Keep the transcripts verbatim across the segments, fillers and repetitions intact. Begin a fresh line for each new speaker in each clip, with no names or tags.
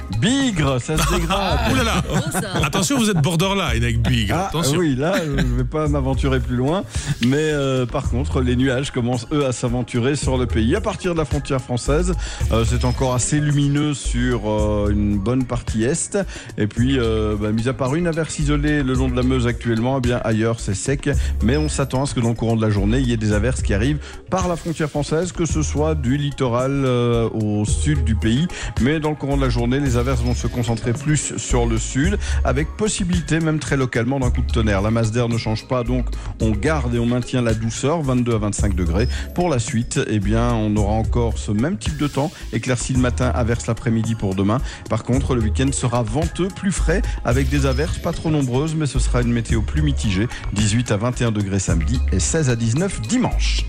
Bigre, ça se dégrade.
Ouh là là. Attention, vous êtes borderline avec Bigre.
Ah,
Attention.
oui, là, je ne vais pas m'aventurer plus loin. Mais euh, par contre, les nuages commencent, eux, à s'aventurer sur le pays. À partir de la frontière française, euh, c'est encore assez lumineux sur euh, une bonne partie est. Et puis, euh, bah, mis à part une averse isolée le long de la Meuse actuellement, eh bien ailleurs, c'est sec. Mais on s'attend à ce que dans le courant de la journée, il y ait des averses qui arrivent par la frontière française, que ce soit du littoral euh, au sud du pays. Mais dans le courant de la journée, les averses vont se concentrer plus sur le sud, avec possibilité même très localement d'un coup de tonnerre. La masse d'air ne change pas, donc on garde et on maintient la douceur, vingt-deux à vingt-cinq degrés. Pour la suite, eh bien, on aura encore ce même type de temps, éclairci le matin, averse l'après-midi pour demain. Par contre, le week-end sera venteux, plus frais, avec des averses pas trop nombreuses, mais ce sera une météo plus mitigée, dix-huit à vingt et un degrés samedi et seize à dix-neuf dimanche.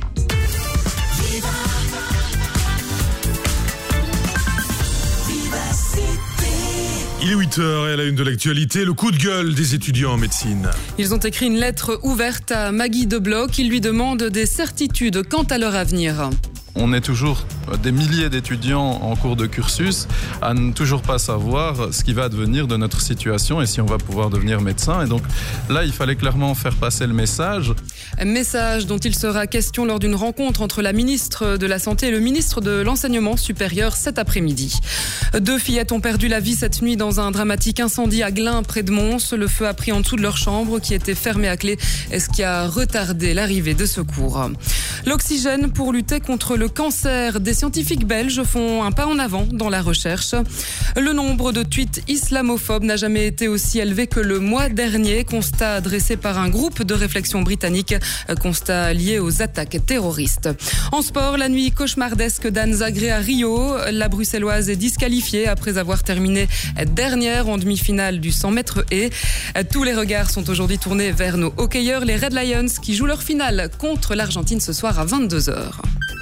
Il est huit heures et à la une de l'actualité, le coup de gueule des étudiants en médecine.
Ils ont écrit une lettre ouverte à Maggie Debloc. Ils lui demandent des certitudes quant à leur avenir.
On est toujours des milliers d'étudiants en cours de cursus à ne toujours pas savoir ce qui va advenir de notre situation et si on va pouvoir devenir médecin. Et donc là, il fallait clairement faire passer le message.
Un message dont il sera question lors d'une rencontre entre la ministre de la Santé et le ministre de l'Enseignement supérieur cet après-midi. Deux fillettes ont perdu la vie cette nuit dans un dramatique incendie à Glun, près de Mons. Le feu a pris en dessous de leur chambre qui était fermée à clé, ce qui a retardé l'arrivée de secours. L'oxygène pour lutter contre le cancer. Des scientifiques belges font un pas en avant dans la recherche. Le nombre de tweets islamophobes n'a jamais été aussi élevé que le mois dernier. Constat dressé par un groupe de réflexion britannique. Constat lié aux attaques terroristes. En sport, la nuit cauchemardesque d'Anne Zagré à Rio. La bruxelloise est disqualifiée après avoir terminé dernière en demi-finale du cent mètres haies. Tous les regards sont aujourd'hui tournés vers nos hockeyeurs, les Red Lions, qui jouent leur finale contre l'Argentine ce soir à vingt-deux heures.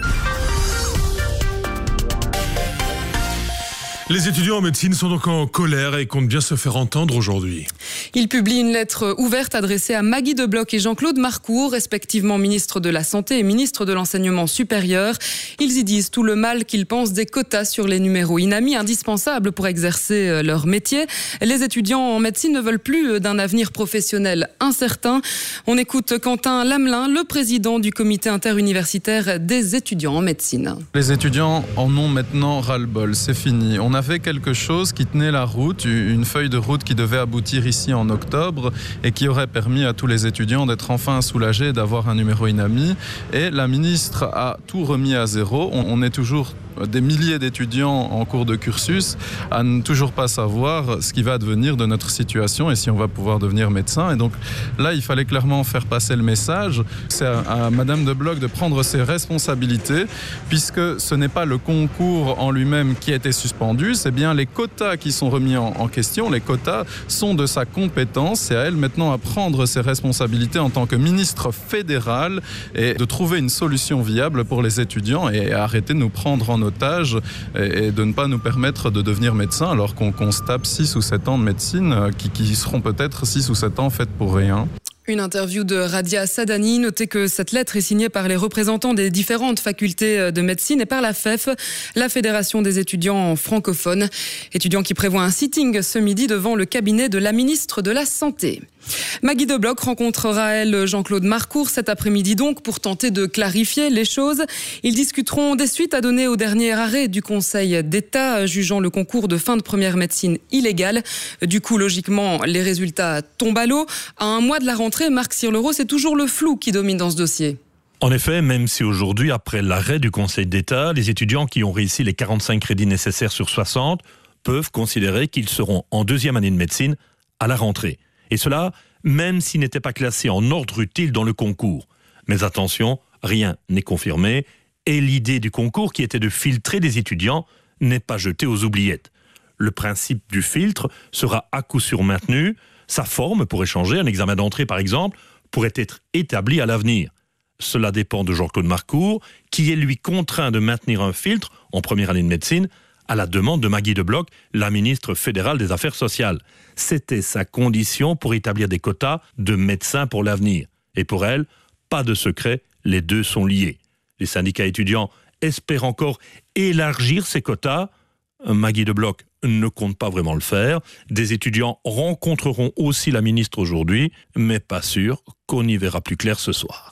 Les étudiants en médecine sont donc en colère et comptent bien se faire entendre aujourd'hui.
Ils publient une lettre ouverte adressée à Maggie Debloc et Jean-Claude Marcourt, respectivement ministre de la Santé et ministre de l'Enseignement supérieur. Ils y disent tout le mal qu'ils pensent des quotas sur les numéros inami, indispensables pour exercer leur métier. Les étudiants en médecine ne veulent plus d'un avenir professionnel incertain. On écoute Quentin Lamelin, le président du comité interuniversitaire des étudiants en médecine.
Les étudiants en ont maintenant ras-le-bol, c'est fini. On avait quelque chose qui tenait la route, une feuille de route qui devait aboutir ici en octobre et qui aurait permis à tous les étudiants d'être enfin soulagés d'avoir un numéro inami. Et la ministre a tout remis à zéro. On est toujours des milliers d'étudiants en cours de cursus à ne toujours pas savoir ce qui va advenir de notre situation et si on va pouvoir devenir médecin. Et donc là, il fallait clairement faire passer le message. C'est à, à Madame Debloc de prendre ses responsabilités, puisque ce n'est pas le concours en lui-même qui a été suspendu, c'est bien les quotas qui sont remis en, en question. Les quotas sont de sa compétence. C'est à elle maintenant à prendre ses responsabilités en tant que ministre fédérale et de trouver une solution viable pour les étudiants et arrêter de nous prendre en otage et de ne pas nous permettre de devenir médecin alors qu'on, qu'on se tape six ou sept ans de médecine qui, qui seront peut-être six ou sept ans faites pour rien.
Une interview de Radia Sadani. Notez que cette lettre est signée par les représentants des différentes facultés de médecine et par la F E F, la Fédération des étudiants francophones. Étudiants qui prévoient un sitting ce midi devant le cabinet de la ministre de la Santé. Maggie Debloc rencontrera, elle, Jean-Claude Marcourt cet après-midi donc pour tenter de clarifier les choses. Ils discuteront des suites à donner au dernier arrêt du Conseil d'État jugeant le concours de fin de première médecine illégal. Du coup, logiquement, les résultats tombent à l'eau. À un mois de la rentrée, Marc Sirlereau, c'est toujours le flou qui domine dans ce dossier.
En effet, même si aujourd'hui, après l'arrêt du Conseil d'État, les étudiants qui ont réussi les quarante-cinq crédits nécessaires sur soixante peuvent considérer qu'ils seront en deuxième année de médecine à la rentrée. Et cela, même s'ils n'étaient pas classés en ordre utile dans le concours. Mais attention, rien n'est confirmé et l'idée du concours, qui était de filtrer des étudiants, n'est pas jetée aux oubliettes. Le principe du filtre sera à coup sûr maintenu. Sa forme pourrait changer. Un examen d'entrée, par exemple, pourrait être établi à l'avenir. Cela dépend de Jean-Claude Marcourt, qui est lui contraint de maintenir un filtre en première année de médecine à la demande de Maggie Debloc, la ministre fédérale des Affaires sociales. C'était sa condition pour établir des quotas de médecins pour l'avenir. Et pour elle, pas de secret, les deux sont liés. Les syndicats étudiants espèrent encore élargir ces quotas. Maggie Debloc ne comptent pas vraiment le faire. Des étudiants rencontreront aussi la ministre aujourd'hui, mais pas sûr qu'on y verra plus clair ce soir.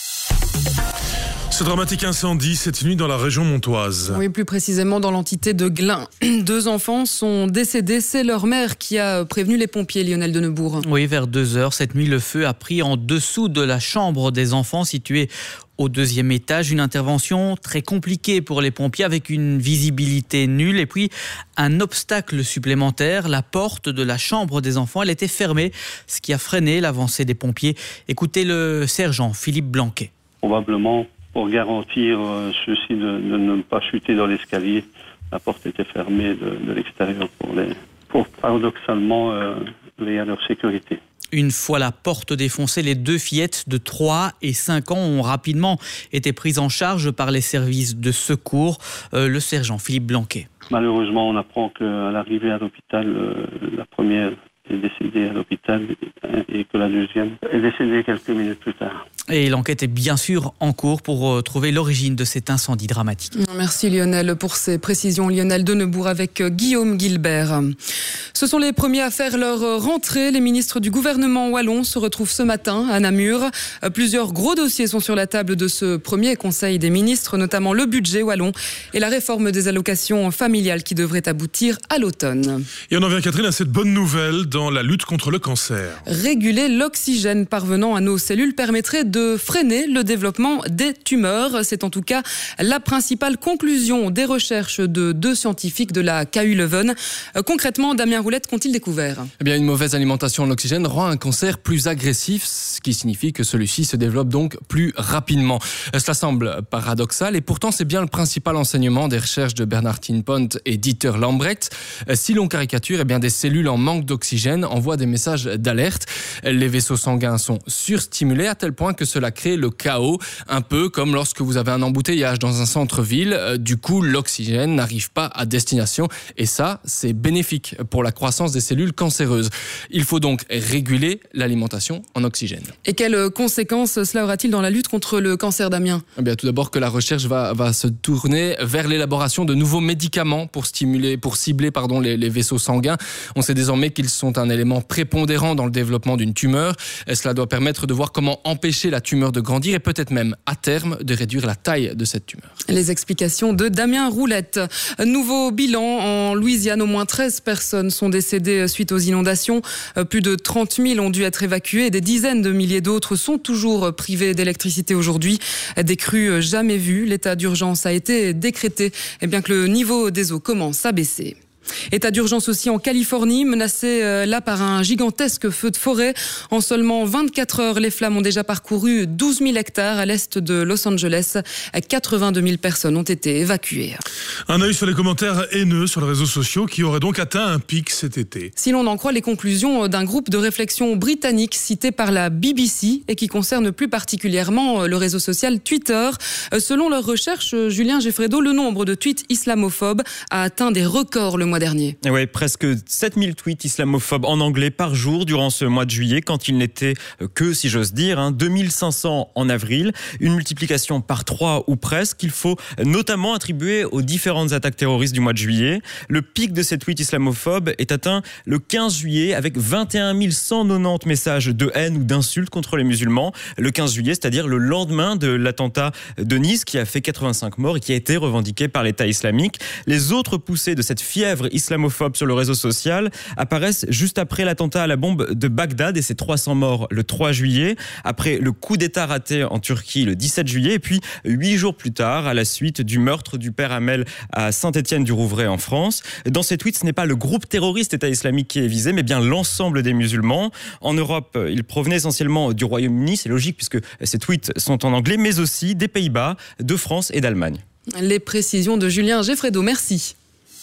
Ce dramatique incendie cette nuit dans la région montoise.
Oui, plus précisément dans l'entité de Glun. Deux enfants sont décédés. C'est leur mère qui a prévenu les pompiers, Lionel Denebourg.
Oui, vers deux heures, cette nuit, le feu a pris en dessous de la chambre des enfants située au deuxième étage. Une intervention très compliquée pour les pompiers avec une visibilité nulle et puis un obstacle supplémentaire. La porte de la chambre des enfants, elle était fermée, ce qui a freiné l'avancée des pompiers. Écoutez le sergent Philippe Blanquet.
Probablement pour garantir euh, ceux-ci de, de ne pas chuter dans l'escalier. La porte était fermée de, de l'extérieur pour, les, pour paradoxalement euh, veiller à leur sécurité.
Une fois la porte défoncée, les deux fillettes de trois et cinq ans ont rapidement été prises en charge par les services de secours. Euh, le sergent Philippe Blanquet.
Malheureusement, on apprend qu'à l'arrivée à l'hôpital, euh, la première est décédée à l'hôpital et que la deuxième est décédée quelques minutes plus tard.
Et l'enquête est bien sûr en cours pour trouver l'origine de cet incendie dramatique.
Merci Lionel pour ces précisions. Lionel Denebourg avec Guillaume Gilbert. Ce sont les premiers à faire leur rentrée. Les ministres du gouvernement wallon se retrouvent ce matin à Namur. Plusieurs gros dossiers sont sur la table de ce premier conseil des ministres, notamment le budget wallon et la réforme des allocations familiales qui devrait aboutir à l'automne.
Et on en vient, Catherine, à cette bonne nouvelle dans la lutte contre le cancer.
Réguler l'oxygène parvenant à nos cellules permettrait de freiner le développement des tumeurs. C'est en tout cas la principale conclusion des recherches de deux scientifiques de la K U Leuven. Concrètement, Damien Roulette, qu'ont-ils découvert ?
Eh bien, une mauvaise alimentation en oxygène rend un cancer plus agressif, ce qui signifie que celui-ci se développe donc plus rapidement. Cela semble paradoxal et pourtant c'est bien le principal enseignement des recherches de Bernard Tinpont et Dieter Lambrecht. Si l'on caricature, eh bien, des cellules en manque d'oxygène envoient des messages d'alerte. Les vaisseaux sanguins sont surstimulés à tel point que cela crée le chaos, un peu comme lorsque vous avez un embouteillage dans un centre-ville. Du coup, l'oxygène n'arrive pas à destination et ça, c'est bénéfique pour la croissance des cellules cancéreuses. Il faut donc réguler l'alimentation en oxygène.
Et quelles conséquences cela aura-t-il dans la lutte contre le cancer, Damien ?
Eh bien, tout d'abord que la recherche va, va se tourner vers l'élaboration de nouveaux médicaments pour stimuler, pour cibler pardon, les, les vaisseaux sanguins. On sait désormais qu'ils sont un élément prépondérant dans le développement d'une tumeur. Et cela doit permettre de voir comment empêcher la tumeur de grandir et peut-être même, à terme, de réduire la taille de cette tumeur.
Les explications de Damien Roulette. Nouveau bilan en Louisiane. Au moins treize personnes sont décédées suite aux inondations. Plus de trente mille ont dû être évacuées et des dizaines de milliers d'autres sont toujours privées d'électricité aujourd'hui. Des crues jamais vues. L'état d'urgence a été décrété et bien que le niveau des eaux commence à baisser. État d'urgence aussi en Californie, menacé euh, là par un gigantesque feu de forêt. En seulement vingt-quatre heures, les flammes ont déjà parcouru douze mille hectares à l'est de Los Angeles. quatre-vingt-deux mille personnes ont été évacuées.
Un œil sur les commentaires haineux sur les réseaux sociaux qui auraient donc atteint un pic cet été.
Si l'on en croit les conclusions d'un groupe de réflexion britannique cité par la B B C et qui concerne plus particulièrement le réseau social Twitter. Selon leurs recherches, Julien Geffredo, le nombre de tweets islamophobes a atteint des records le mois dernier.
Et ouais, presque sept mille tweets islamophobes en anglais par jour durant ce mois de juillet, quand il n'était que, si j'ose dire, hein, deux mille cinq cents en avril. Une multiplication par trois ou presque, qu'il faut notamment attribuer aux différentes attaques terroristes du mois de juillet. Le pic de ces tweets islamophobes est atteint le quinze juillet avec vingt et un mille cent quatre-vingt-dix messages de haine ou d'insultes contre les musulmans. Le quinze juillet, c'est-à-dire le lendemain de l'attentat de Nice qui a fait quatre-vingt-cinq morts et qui a été revendiqué par l'État islamique. Les autres poussées de cette fièvre islamophobe sur le réseau social apparaissent juste après l'attentat à la bombe de Bagdad et ses trois cents morts le trois juillet, après le coup d'État raté en Turquie le dix-sept juillet et puis huit jours plus tard à la suite du meurtre du père Hamel à Saint-Étienne-du-Rouvray en France. Dans ces tweets, ce n'est pas le groupe terroriste État islamique qui est visé, mais bien l'ensemble des musulmans. En Europe, ils provenaient essentiellement du Royaume-Uni, c'est logique puisque ces tweets sont en anglais, mais aussi des Pays-Bas, de France et d'Allemagne.
Les précisions de Julien Geffredo, merci.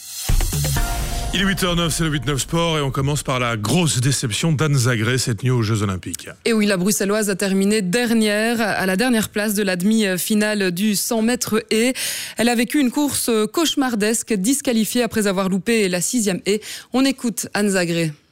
Il est huit heures neuf, c'est le huit neuf Sport et on commence par la grosse déception d'Anne Zagré cette nuit aux Jeux Olympiques.
Et oui, la Bruxelloise a terminé dernière, à la dernière place de la demi-finale du cent mètres haies. Elle a vécu une course cauchemardesque, disqualifiée après avoir loupé la sixième haie. On écoute Anne Zagré.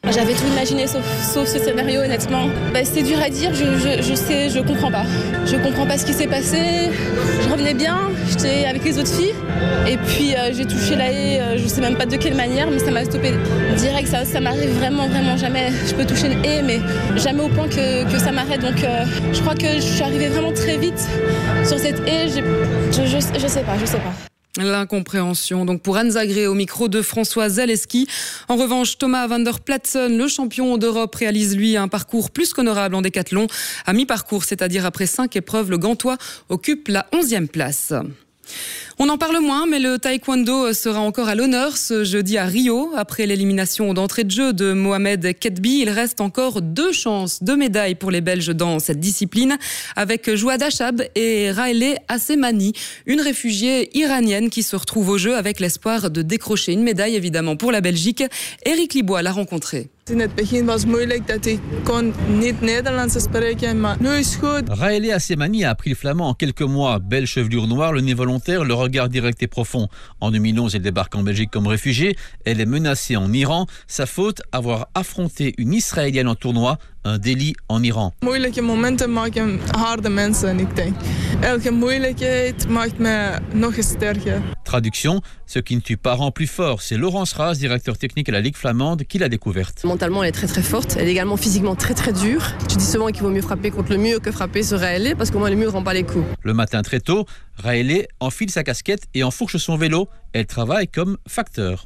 J'avais tout imaginé sauf, sauf ce scénario, honnêtement. Bah, c'est dur à dire, je, je, je sais, je comprends pas. Je comprends pas ce qui s'est passé. Je revenais bien, j'étais avec les autres filles. Et puis euh, j'ai touché la haie, euh, je sais même pas de quelle manière, mais ça m'a stoppé direct. Ça, ça m'arrive vraiment, vraiment jamais. Je peux toucher une haie, mais jamais au point que, que ça m'arrête. Donc euh, je crois que je suis arrivée vraiment très vite sur cette haie. Je, je, je, je sais pas, je sais pas.
L'incompréhension donc pour Anne Zagré au micro de François Zaleski. En revanche, Thomas van der Platsen, le champion d'Europe, réalise lui un parcours plus qu'honorable en décathlon. À mi-parcours, c'est-à-dire après cinq épreuves, le Gantois occupe la onzième place. On en parle moins, mais le taekwondo sera encore à l'honneur ce jeudi à Rio. Après l'élimination d'entrée de jeu de Mohamed Ketbi, il reste encore deux chances de médailles pour les Belges dans cette discipline, avec Jouad Achab et Raeleh Assemani, une réfugiée iranienne qui se retrouve au jeu avec l'espoir de décrocher une médaille évidemment pour la Belgique. Éric Libois l'a rencontré.
In het begin was het moeilijk dat ik kon niet Nederlands spreken, maar nu is goed.
Raeleh Assemani a appris le flamand en quelques mois. Belle chevelure noire, le nez volontaire, le regard direct et profond. En deux mille onze, elle débarque en Belgique comme réfugiée. Elle est menacée en Iran. Sa faute, avoir affronté une Israélienne en tournoi, un délit en Iran.
Moeilijke momenten maken harde mensen, ik denk. Elke moeilijkheid maakt me nog eens sterker.
Traduction, ce qui ne tue pas rend plus fort. C'est Laurence Raz, directeur technique à la Ligue flamande, qui l'a découverte.
Mentalement, elle est très très forte. Elle est également physiquement très très dure. Je dis souvent qu'il vaut mieux frapper contre le mur que frapper sur Raeleh, parce qu'au moins le mur ne rend pas les coups.
Le matin très tôt, Raeleh enfile sa casquette et enfourche son vélo. Elle travaille comme facteur.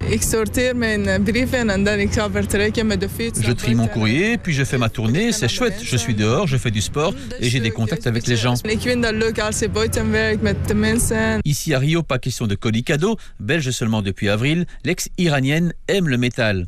Je trie mon courrier, puis je fais ma tournée. C'est chouette, je suis dehors, je fais du sport et j'ai des contacts avec les gens. Ici à Rio, pas question de colis cadeaux. Belge seulement depuis avril, l'ex-iranienne aime le métal.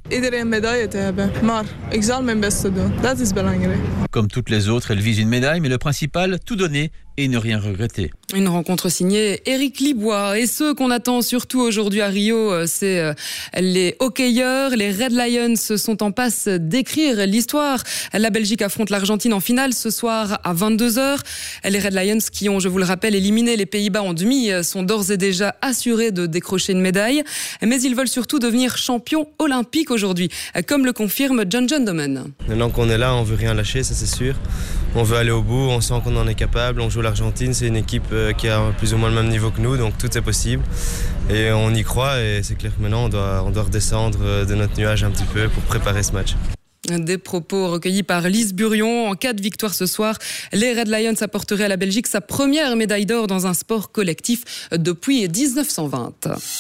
Comme toutes les autres, elle vise une médaille, mais le principal, tout donner et ne rien regretter.
Une rencontre signée Éric Libois. Et ceux qu'on attend surtout aujourd'hui à Rio, c'est les hockeyeurs. Les Red Lions sont en passe d'écrire l'histoire. La Belgique affronte l'Argentine en finale ce soir à vingt-deux heures. Les Red Lions qui ont, je vous le rappelle, éliminé les Pays-Bas en demi sont d'ores et déjà assurés de décrocher une médaille. Mais ils veulent surtout devenir champions olympiques aujourd'hui, comme le confirme John John Domen.
Maintenant qu'on est là, on veut rien lâcher, ça c'est sûr. On veut aller au bout, on sent qu'on en est capable. On joue l'Argentine, c'est une équipe qui a plus ou moins le même niveau que nous, donc tout est possible. Et on y croit et c'est clair que maintenant on doit, on doit redescendre de notre nuage un petit peu pour préparer ce match.
Des propos recueillis par Lise Burion. En cas de victoire ce soir, les Red Lions apporteraient à la Belgique sa première médaille d'or dans un sport collectif depuis dix-neuf cent vingt.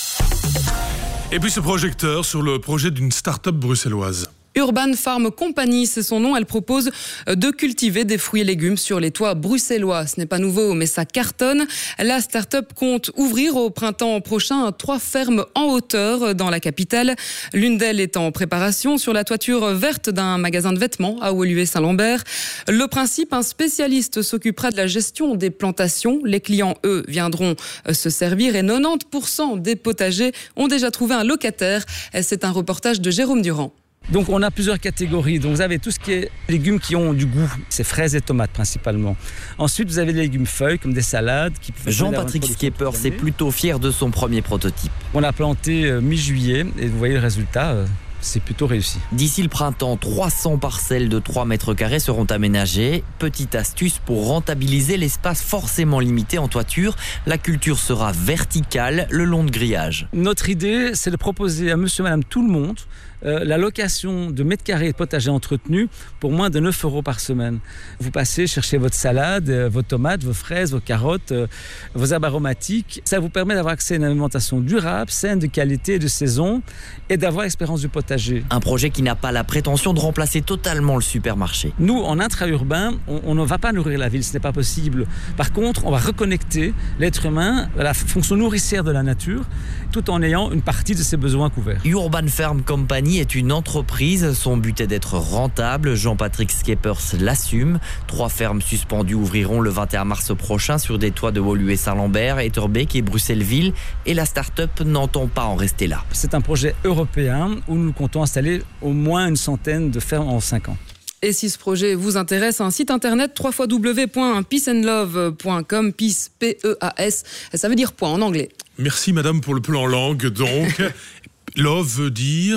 Et puis ce projecteur sur le projet d'une start-up bruxelloise.
Urban Farm Company, c'est son nom. Elle propose de cultiver des fruits et légumes sur les toits bruxellois. Ce n'est pas nouveau, mais ça cartonne. La start-up compte ouvrir au printemps prochain trois fermes en hauteur dans la capitale. L'une d'elles est en préparation sur la toiture verte d'un magasin de vêtements à Woluwe-Saint-Lambert. Le principe, un spécialiste s'occupera de la gestion des plantations. Les clients, eux, viendront se servir et quatre-vingt-dix pour cent des potagers ont déjà trouvé un locataire. C'est un reportage de Jérôme Durand.
Donc on a plusieurs catégories. Donc vous avez tout ce qui est légumes qui ont du goût, c'est fraises et tomates principalement. Ensuite vous avez des légumes feuilles comme des salades. Qui
Jean-Patrick Skepper est plutôt fier de son premier prototype.
On l'a planté euh, mi-juillet et vous voyez le résultat. Euh, C'est plutôt réussi.
D'ici le printemps, trois cents parcelles de trois mètres carrés seront aménagées. Petite astuce pour rentabiliser l'espace forcément limité en toiture, la culture sera verticale le long de grillages.
Notre idée, c'est de proposer à monsieur et madame tout le monde euh, la location de mètres carrés de potager entretenu pour moins de neuf euros par semaine. Vous passez chercher votre salade, euh, vos tomates, vos fraises, vos carottes, euh, vos herbes aromatiques. Ça vous permet d'avoir accès à une alimentation durable, saine, de qualité, de saison et d'avoir l'expérience du potager.
Un projet qui n'a pas la prétention de remplacer totalement le supermarché.
Nous, en intra-urbain, on, on ne va pas nourrir la ville, ce n'est pas possible. Par contre, on va reconnecter l'être humain à la fonction nourricière de la nature, tout en ayant une partie de ses besoins couverts.
Urban Farm Company est une entreprise. Son but est d'être rentable. Jean-Patrick Skeppers l'assume. Trois fermes suspendues ouvriront le vingt et un mars prochain sur des toits de Woluwe-Saint-Lambert, Etterbeek et Bruxelles-Ville. Et la start-up n'entend pas en rester là.
C'est un projet européen où nous comptons installer au moins une centaine de fermes en cinq ans.
Et si ce projet vous intéresse, un site internet w w w point peace and love point com, peace, P E A S, ça veut dire point en anglais.
Merci madame pour le plan langue donc. Love veut dire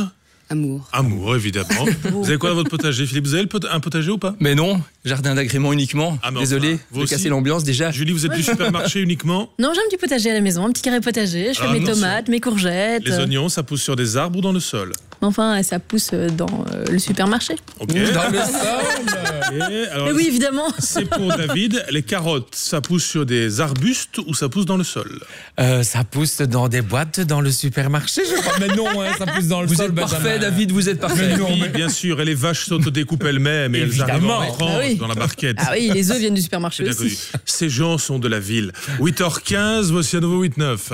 Amour.
Amour, évidemment. Vous avez quoi dans votre potager, Philippe? Vous avez le pot- un potager ou pas?
Mais non, jardin d'agrément uniquement.
Ah, mais
Désolé
enfin, vous
de
aussi
casser l'ambiance déjà.
Julie, vous êtes du supermarché uniquement?
Non, j'ai un petit potager à la maison, un petit carré potager. Je fais
Alors,
mes
attention.
tomates, mes courgettes.
Les oignons, ça pousse sur des arbres ou dans le sol?
Enfin, ça pousse dans euh, le supermarché.
Ok.
Dans le sol.
Et alors,
Mais oui, évidemment.
C'est pour David. Les carottes, ça pousse sur des arbustes ou ça pousse dans le sol?
Euh, ça pousse dans des boîtes dans le supermarché, je crois. Mais non, hein, ça pousse dans le
Vous
sol.
êtes
Benjamin.
parfait, David, vous êtes parfait.
Mais oui, bien sûr. Et les vaches s'autodécoupent elles-mêmes et elles arrivent en
Évidemment.
tranche
Ah oui.
dans la barquette.
Ah oui, les œufs viennent du supermarché
C'est bien connu.
aussi.
Ces gens sont de la ville. huit heures quinze, voici un nouveau huit neuf.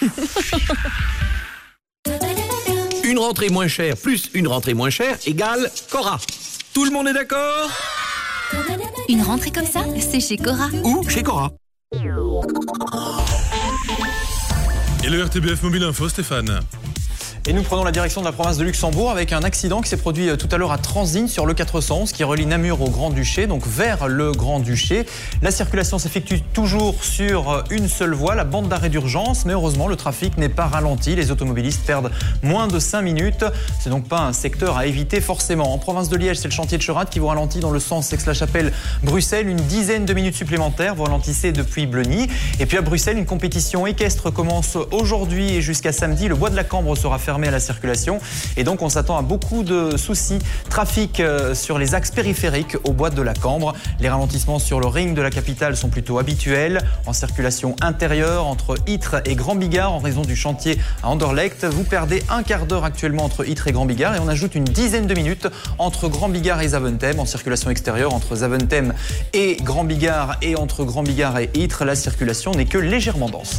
Une rentrée moins chère plus une rentrée moins chère égale Cora. Tout le monde est d'accord?
Une rentrée comme ça, c'est chez Cora.
Ou chez Cora.
Et le R T B F Mobile Info, Stéphane.
Et nous prenons la direction de la province de Luxembourg avec un accident qui s'est produit tout à l'heure à Transignes sur le quatre cent onze qui relie Namur au Grand-Duché, donc vers le Grand-Duché. La circulation s'effectue toujours sur une seule voie, la bande d'arrêt d'urgence, mais heureusement le trafic n'est pas ralenti. Les automobilistes perdent moins de cinq minutes. C'est donc pas un secteur à éviter forcément. En province de Liège, c'est le chantier de Cherat qui vous ralentit dans le sens Aix-la-Chapelle-Bruxelles. Une dizaine de minutes supplémentaires, vous ralentissez depuis Bleuny. Et puis à Bruxelles, une compétition équestre commence aujourd'hui et jusqu'à samedi. Le bois de la Cambre sera fermé à la circulation et donc on s'attend à beaucoup de soucis trafic sur les axes périphériques au bois de la Cambre. Les ralentissements sur le ring de la capitale sont plutôt habituels. En circulation intérieure entre Ytre et Grand-Bigard en raison du chantier à Anderlecht, vous perdez un quart d'heure actuellement entre Ytre et Grand-Bigard et on ajoute une dizaine de minutes entre Grand-Bigard et Zaventem. En circulation extérieure entre Zaventem et Grand-Bigard et entre Grand-Bigard et Ytre, la circulation n'est que légèrement dense.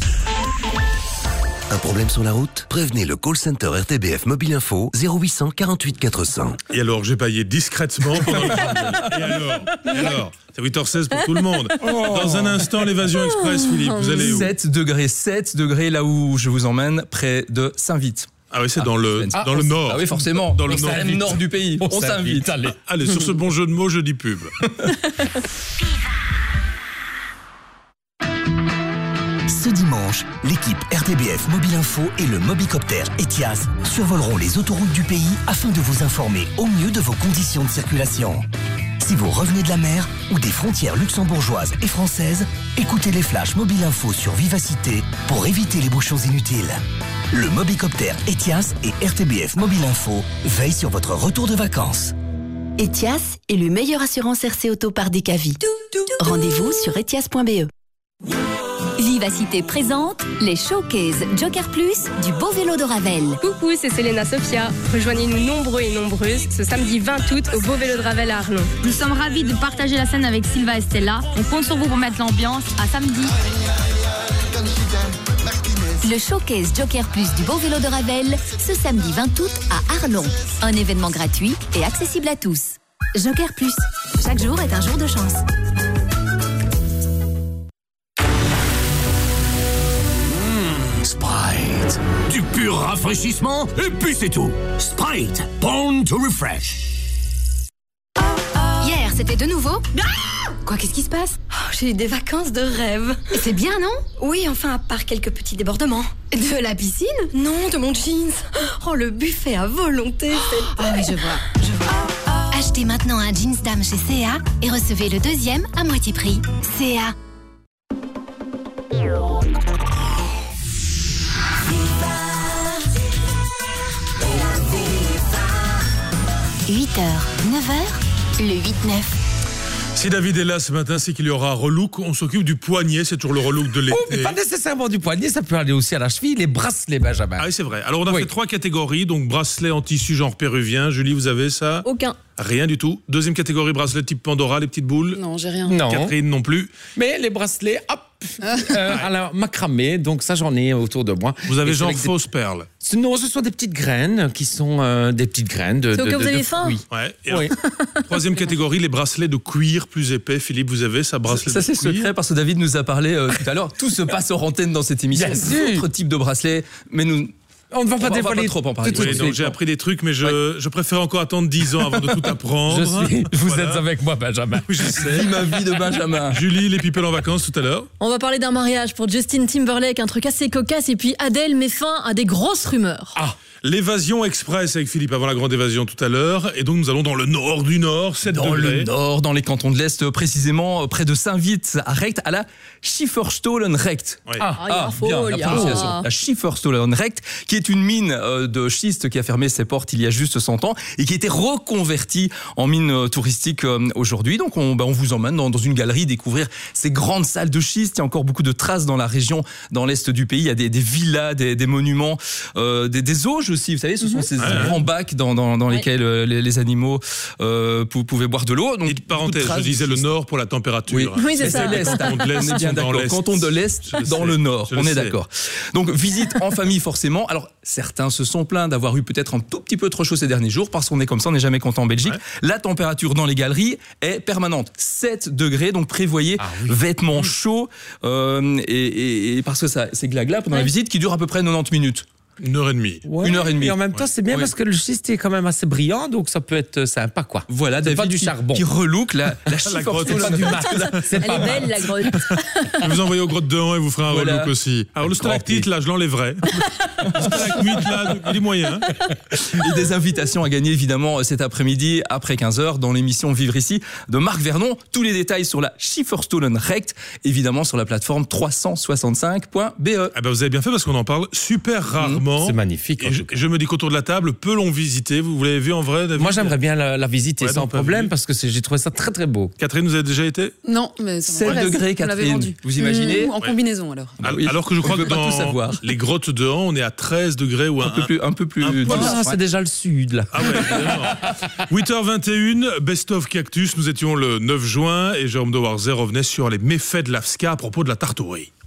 Un problème sur la route? Prévenez le call center R T B F Mobile Info zéro huit cent quarante-huit quatre cents.
Et alors, j'ai payé discrètement pendant le jingle. Et alors Et alors C'est huit heures seize pour tout le monde. Dans un instant, l'évasion express, Philippe, vous allez où?
sept degrés, sept degrés là où je vous emmène, près de Saint-Vite.
Ah oui, c'est ah, dans le
ah,
dans le nord.
Ah oui, forcément.
Dans le
nord,
nord,
nord du pays. On, on s'invite.
s'invite. Allez. Allez, sur ce bon jeu de mots, je dis pub.
Ce dimanche, l'équipe R T B F Mobile Info et le Mobicopter Etias survoleront les autoroutes du pays afin de vous informer au mieux de vos conditions de circulation. Si vous revenez de la mer ou des frontières luxembourgeoises et françaises, écoutez les flashs Mobile Info sur Vivacité pour éviter les bouchons inutiles. Le Mobicopter Etias et R T B F Mobile Info veillent sur votre retour de vacances.
Etias est le meilleur assurance R C Auto par Decavi. Rendez-vous sur etias point b e. Vivacité présente les Showcase Joker Plus du beau vélo de Ravel.
Coucou, c'est Selena Sofia. Rejoignez-nous nombreux et nombreuses ce samedi vingt août au beau vélo de Ravel à Arlon.
Nous sommes ravis de partager la scène avec Sylva et Stella. On compte sur vous pour mettre l'ambiance. À samedi.
Le Showcase Joker Plus du beau vélo de Ravel ce samedi vingt août à Arlon. Un événement gratuit et accessible à tous. Joker Plus. Chaque jour est un jour de chance.
Sprite. Du pur rafraîchissement et puis c'est tout. Sprite, born to refresh.
Hier, c'était de nouveau.
Quoi, qu'est-ce qui se passe?
Oh, j'ai eu des vacances de rêve.
C'est bien, non?
Oui, enfin, à part quelques petits débordements.
De la piscine?
Non, de mon jeans. Oh, le buffet à volonté, c'est...
Ah oui, je vois, je vois.
Achetez maintenant un jeans dame chez C A et recevez le deuxième à moitié prix. C A. huit heures, neuf heures, le huit neuf.
Si David est là ce matin, c'est qu'il y aura un relook. On s'occupe du poignet, c'est toujours le relook de l'été.
Oh, mais pas nécessairement du poignet, ça peut aller aussi à la cheville, les bracelets, Benjamin.
Ah oui, c'est vrai. Alors on a
oui.
fait trois catégories, donc bracelet en tissu genre péruvien. Julie, vous avez ça?
Aucun.
Rien du tout. Deuxième catégorie, bracelet type Pandora, les petites boules.
Non, j'ai rien.
Non.
Catherine non plus.
Mais les bracelets, hop, euh, à la macramé, donc ça j'en ai autour de moi.
Vous avez
et
genre
des...
fausse perle?
Non, ce sont des petites graines qui sont euh, des petites graines de.
C'est au
de,
cas où
de,
vous avez
de
faim.
fruits.
Ouais. Et
oui.
alors, troisième catégorie, les bracelets de cuir plus épais. Philippe, vous avez ça, bracelet
Ça,
de
c'est
cuir?
secret parce que David nous a parlé euh, tout à l'heure. Tout se passe hors antenne dans cette émission. D'autres types de bracelets, mais nous.
On ne va pas
on
dévoiler
pas trop en parler.
Oui, donc j'ai appris des trucs, mais je, ouais. je préfère encore attendre dix ans avant de tout apprendre.
Je suis, vous
voilà.
êtes avec moi, Benjamin.
Oui, je sais.
Vis ma vie de Benjamin.
Julie, les people en vacances tout à l'heure.
On va parler d'un mariage pour Justin Timberlake, un truc assez cocasse, et puis Adèle met fin à des grosses rumeurs.
Ah, L'évasion express avec Philippe avant la grande évasion tout à l'heure. Et donc nous allons dans le nord du nord, sept
Dans
degrés.
le nord, dans les cantons de l'Est, précisément près de Saint-Vith à Recht, à la Schieferstollen-Recht.
Oui.
Ah,
Ah, il y a
ah,
un faux,
bien,
il
la
y a-
prononciation. La Schieferstollen-Recht, qui est une mine euh, de schiste qui a fermé ses portes il y a juste cent ans et qui a été reconvertie en mine euh, touristique euh, aujourd'hui. Donc on, bah, on vous emmène dans, dans une galerie découvrir ces grandes salles de schiste. Il y a encore beaucoup de traces dans la région, dans l'Est du pays. Il y a des, des villas, des, des monuments, euh, des, des auges aussi. Vous savez, ce sont ces
Ouais.
grands bacs dans, dans, dans lesquels euh, les, les animaux euh, pou- pouvaient boire de l'eau. Donc,
Et parenthèse, je disais le nord pour la température.
Oui,
Oui, c'est
Mais
ça.
l'Est,
Canton de l'Est
on est bien
sont dans
d'accord.
l'Est.
Canton de l'Est,
Je le
dans
sais,
le nord,
je le
on est
sais.
d'accord. Donc visite en famille forcément. Alors certains se sont plaints d'avoir eu peut-être un tout petit peu trop chaud ces derniers jours parce qu'on est comme ça, on n'est jamais content en Belgique.
Ouais.
La température dans les galeries est permanente, sept degrés. Donc prévoyez
Ah oui.
vêtements chauds euh, et, et- et parce que ça c'est glagla pendant la visite qui dure à peu près quatre-vingt-dix minutes.
Une heure et demie.
Ouais.
Une heure et demie.
Et en même temps, c'est bien
Oui.
parce que le schiste est quand même assez brillant, donc ça peut être sympa, quoi.
Voilà,
C'est
David
pas du
qui,
charbon.
qui relook la, la,
La grotte.
C'est pas du mat. C'est
Elle
pas
est
mal.
belle, la grotte.
Je vais vous envoyer aux grottes de Han et vous ferez un
Voilà.
relook aussi. Alors le stalactite, là, je l'enlèverai. Le stalagmite, là, il est moyen.
Et des invitations à gagner évidemment cet après-midi après quinze heures dans l'émission Vivre ici de Marc Vernon. Tous les détails sur la Schieferstollen-Recht, évidemment sur la plateforme trois cent soixante-cinq point b e.
Ah ben vous avez bien fait parce qu'on en parle super rarement.
C'est magnifique.
Et je, je me dis qu'autour de la table, peu l'ont visité. Vous, vous l'avez vu en vrai, David?
Moi, j'aimerais bien la, la visiter
Ouais,
sans
donc, pas
problème
vu.
parce que c'est- j'ai trouvé ça très très beau.
Catherine, vous avez déjà été?
Non, mais ça
sept
m'intéresse.
degrés,
On l'avait
Catherine.
vendu.
Vous imaginez?
Mmh, En
Ouais.
combinaison alors.
Ah oui.
Alors que je
On
crois
peut
que
pas
dans
tout savoir.
les grottes de Han, on est à treize degrés ou
Un peu plus, un peu plus.
Un peu
douce.
Ah, c'est déjà le sud là.
Ah ouais, évidemment. huit heures vingt et une, Best of Cactus. Nous étions le neuf juin et Jérôme de Warzer revenait sur les méfaits de l'A F S C A à propos de la tarte au riz.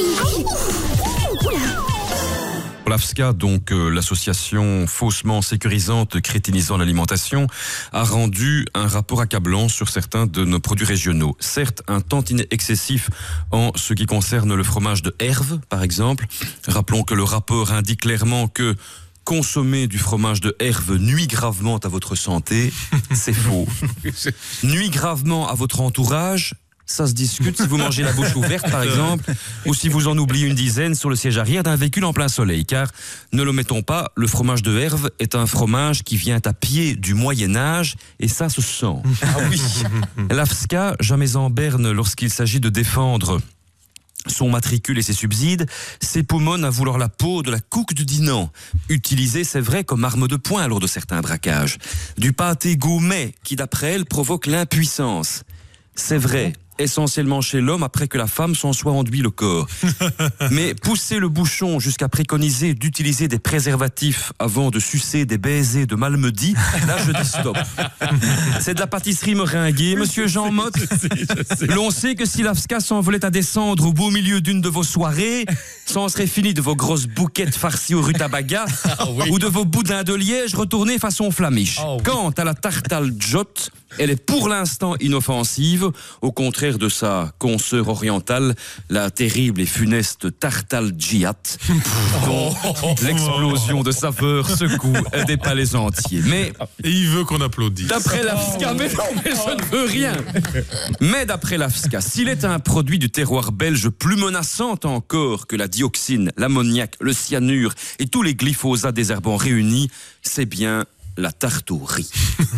L'A F S C A, donc euh, l'association faussement sécurisante crétinisant l'alimentation, a rendu un rapport accablant sur certains de nos produits régionaux. Certes, un tantinet excessif en ce qui concerne le fromage de Herve, par exemple. Rappelons que le rapport indique clairement que consommer du fromage de Herve nuit gravement à votre santé. C'est faux. Nuit gravement à votre entourage. Ça se discute si vous mangez la bouche ouverte, par exemple, ou si vous en oubliez une dizaine sur le siège arrière d'un véhicule en plein soleil. Car, ne l'omettons pas, le fromage de Herve est un fromage qui vient à pied du Moyen-Âge, et ça se sent. Ah oui. L'A F S C A, jamais en berne lorsqu'il s'agit de défendre son matricule et ses subsides, s'époumonne à vouloir la peau de la couque du Dinan, utilisée, c'est vrai, comme arme de poing lors de certains braquages. Du pâté gourmet qui, d'après elle, provoque l'impuissance. C'est vrai, essentiellement chez l'homme après que la femme s'en soit enduit le corps. Mais pousser le bouchon jusqu'à préconiser d'utiliser des préservatifs avant de sucer des baisers de malmedy, là je dis stop. C'est de la pâtisserie meringuée, monsieur Jean Motte. L'on sait que si l'A F S C A s'envolait à descendre au beau milieu d'une de vos soirées, ça en serait fini de vos grosses bouquettes farcies au rutabaga ou de vos boudins de liège retournés façon flamiche. Quant à la tartale Jot, elle est pour l'instant inoffensive, au contraire de sa consoeur orientale, la terrible et funeste tartale Djiat, dont l'explosion de saveur secoue des palais entiers. Mais
et il veut qu'on applaudisse.
D'après l'A F S C A, mais non, mais je ne veux rien. Mais d'après l'A F S C A, s'il est un produit du terroir belge plus menaçant encore que la dioxine, l'ammoniac, le cyanure et tous les glyphosats désherbants réunis, c'est bien la tarte au riz.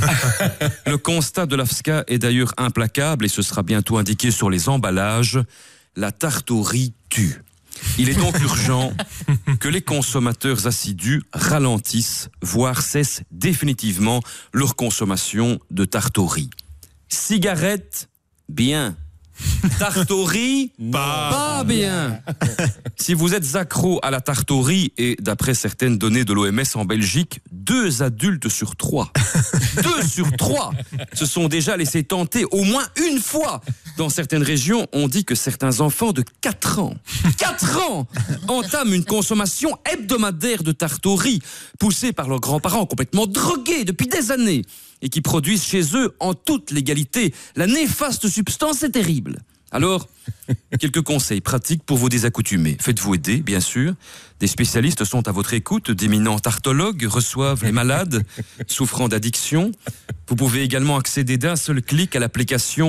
Le constat de l'A F S C A est d'ailleurs implacable et ce sera bientôt indiqué sur les emballages. La tarte au riz tue. Il est donc urgent que les consommateurs assidus ralentissent, voire cessent définitivement leur consommation de tarte au riz. Cigarette, bien. Tarte au riz, pas, pas bien. Si vous êtes accro à la tarte au riz, et d'après certaines données de l'O M S en Belgique, deux adultes sur trois, deux sur trois se sont déjà laissés tenter au moins une fois. Dans certaines régions, on dit que certains enfants de quatre ans, quatre ans, entament une consommation hebdomadaire de tarte au riz, poussée par leurs grands-parents complètement drogués depuis des années, et qui produisent chez eux, en toute légalité, la néfaste substance est terrible. Alors, quelques conseils pratiques pour vous désaccoutumer. Faites-vous aider, bien sûr. Des spécialistes sont à votre écoute, d'éminents tartologues reçoivent les malades souffrant d'addiction. Vous pouvez également accéder d'un seul clic à l'application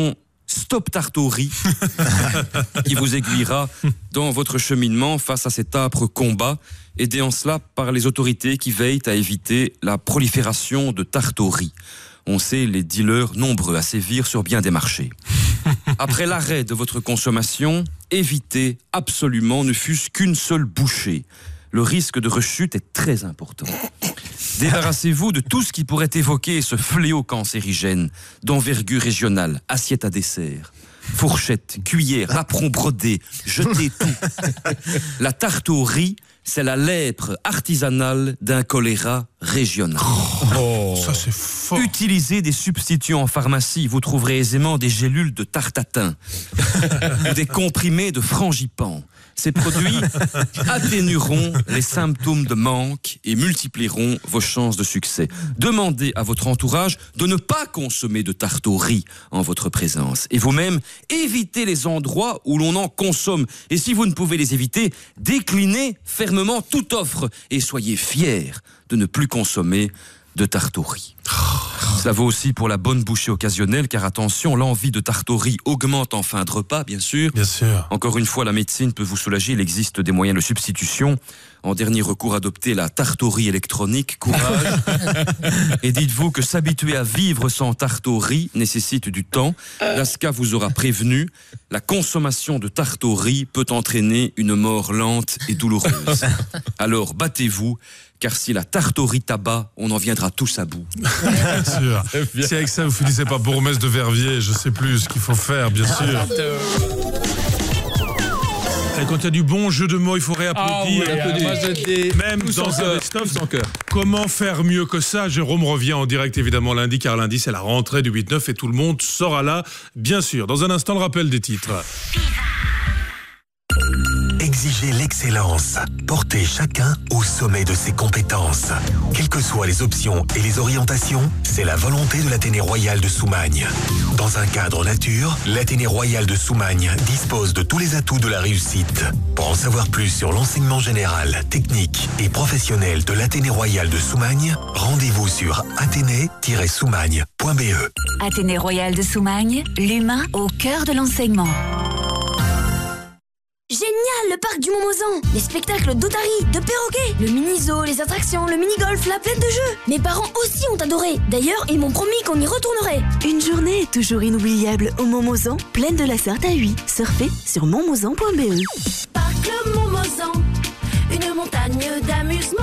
Stop Tarte au riz, qui vous aiguillera dans votre cheminement face à cet âpre combat, aidé en cela par les autorités qui veillent à éviter la prolifération de tarte au riz. On sait les dealers nombreux à sévir sur bien des marchés. Après l'arrêt de votre consommation, évitez absolument ne fût-ce qu'une seule bouchée. Le risque de rechute est très important. Débarrassez-vous de tout ce qui pourrait évoquer ce fléau cancérigène d'envergure régionale, assiette à dessert, fourchette, cuillère, apron brodé, jetez tout. La tarte au riz, c'est la lèpre artisanale d'un choléra régional.
Oh, ça c'est fort.
Utilisez des substituts en pharmacie, vous trouverez aisément des gélules de tartatin, ou des comprimés de frangipane. Ces produits atténueront les symptômes de manque et multiplieront vos chances de succès. Demandez à votre entourage de ne pas consommer de tarte au riz en votre présence. Et vous-même, évitez les endroits où l'on en consomme. Et si vous ne pouvez les éviter, déclinez fermement toute offre et soyez fiers de ne plus consommer de tarte au riz. Cela vaut aussi pour la bonne bouchée occasionnelle, car attention, l'envie de tarte au riz augmente en fin de repas, bien sûr.
Bien sûr.
Encore une fois, la médecine peut vous soulager, il existe des moyens de substitution. En dernier recours, adoptez la tarte au riz électronique, courage. Et dites-vous que s'habituer à vivre sans tarte au riz nécessite du temps. L'A S C A vous aura prévenu, la consommation de tarte au riz peut entraîner une mort lente et douloureuse. Alors battez-vous, car si la tarte au riz tabac, on en viendra tous à bout.
Bien sûr. Si avec ça vous finissez pas bourgmestre de Verviers, je sais plus ce qu'il faut faire, bien sûr. Et quand il y a du bon jeu de mots, il faut réapplaudir.
Ah oui, moi, je dis
même
tout
dans
sans
un
cœur,
best-of.
tout sans cœur.
Comment faire mieux que ça? Jérôme revient en direct évidemment lundi, car lundi c'est la rentrée du huit neuf et tout le monde sera là, bien sûr. Dans un instant, le rappel des titres.
Exigez l'excellence. Portez chacun au sommet de ses compétences. Quelles que soient les options et les orientations, c'est la volonté de l'Athénée Royal de Soumagne. Dans un cadre nature, l'Athénée Royal de Soumagne dispose de tous les atouts de la réussite. Pour en savoir plus sur l'enseignement général, technique et professionnel de l'Athénée Royal de Soumagne, rendez-vous sur athénée tiret soumagne point b e.
Athénée Royal de Soumagne, l'humain au cœur de l'enseignement.
Génial, le parc du Montmozan, les spectacles d'otaries, de perroquets, le mini-zoo, les attractions, le mini-golf, la plaine de jeux. Mes parents aussi ont adoré. D'ailleurs, ils m'ont promis qu'on y retournerait.
Une journée est toujours inoubliable au Montmozan, plaine de la Sarthe à Huy. Surfez sur montmozan point b e.
Parc le Montmozan, une montagne d'amusement.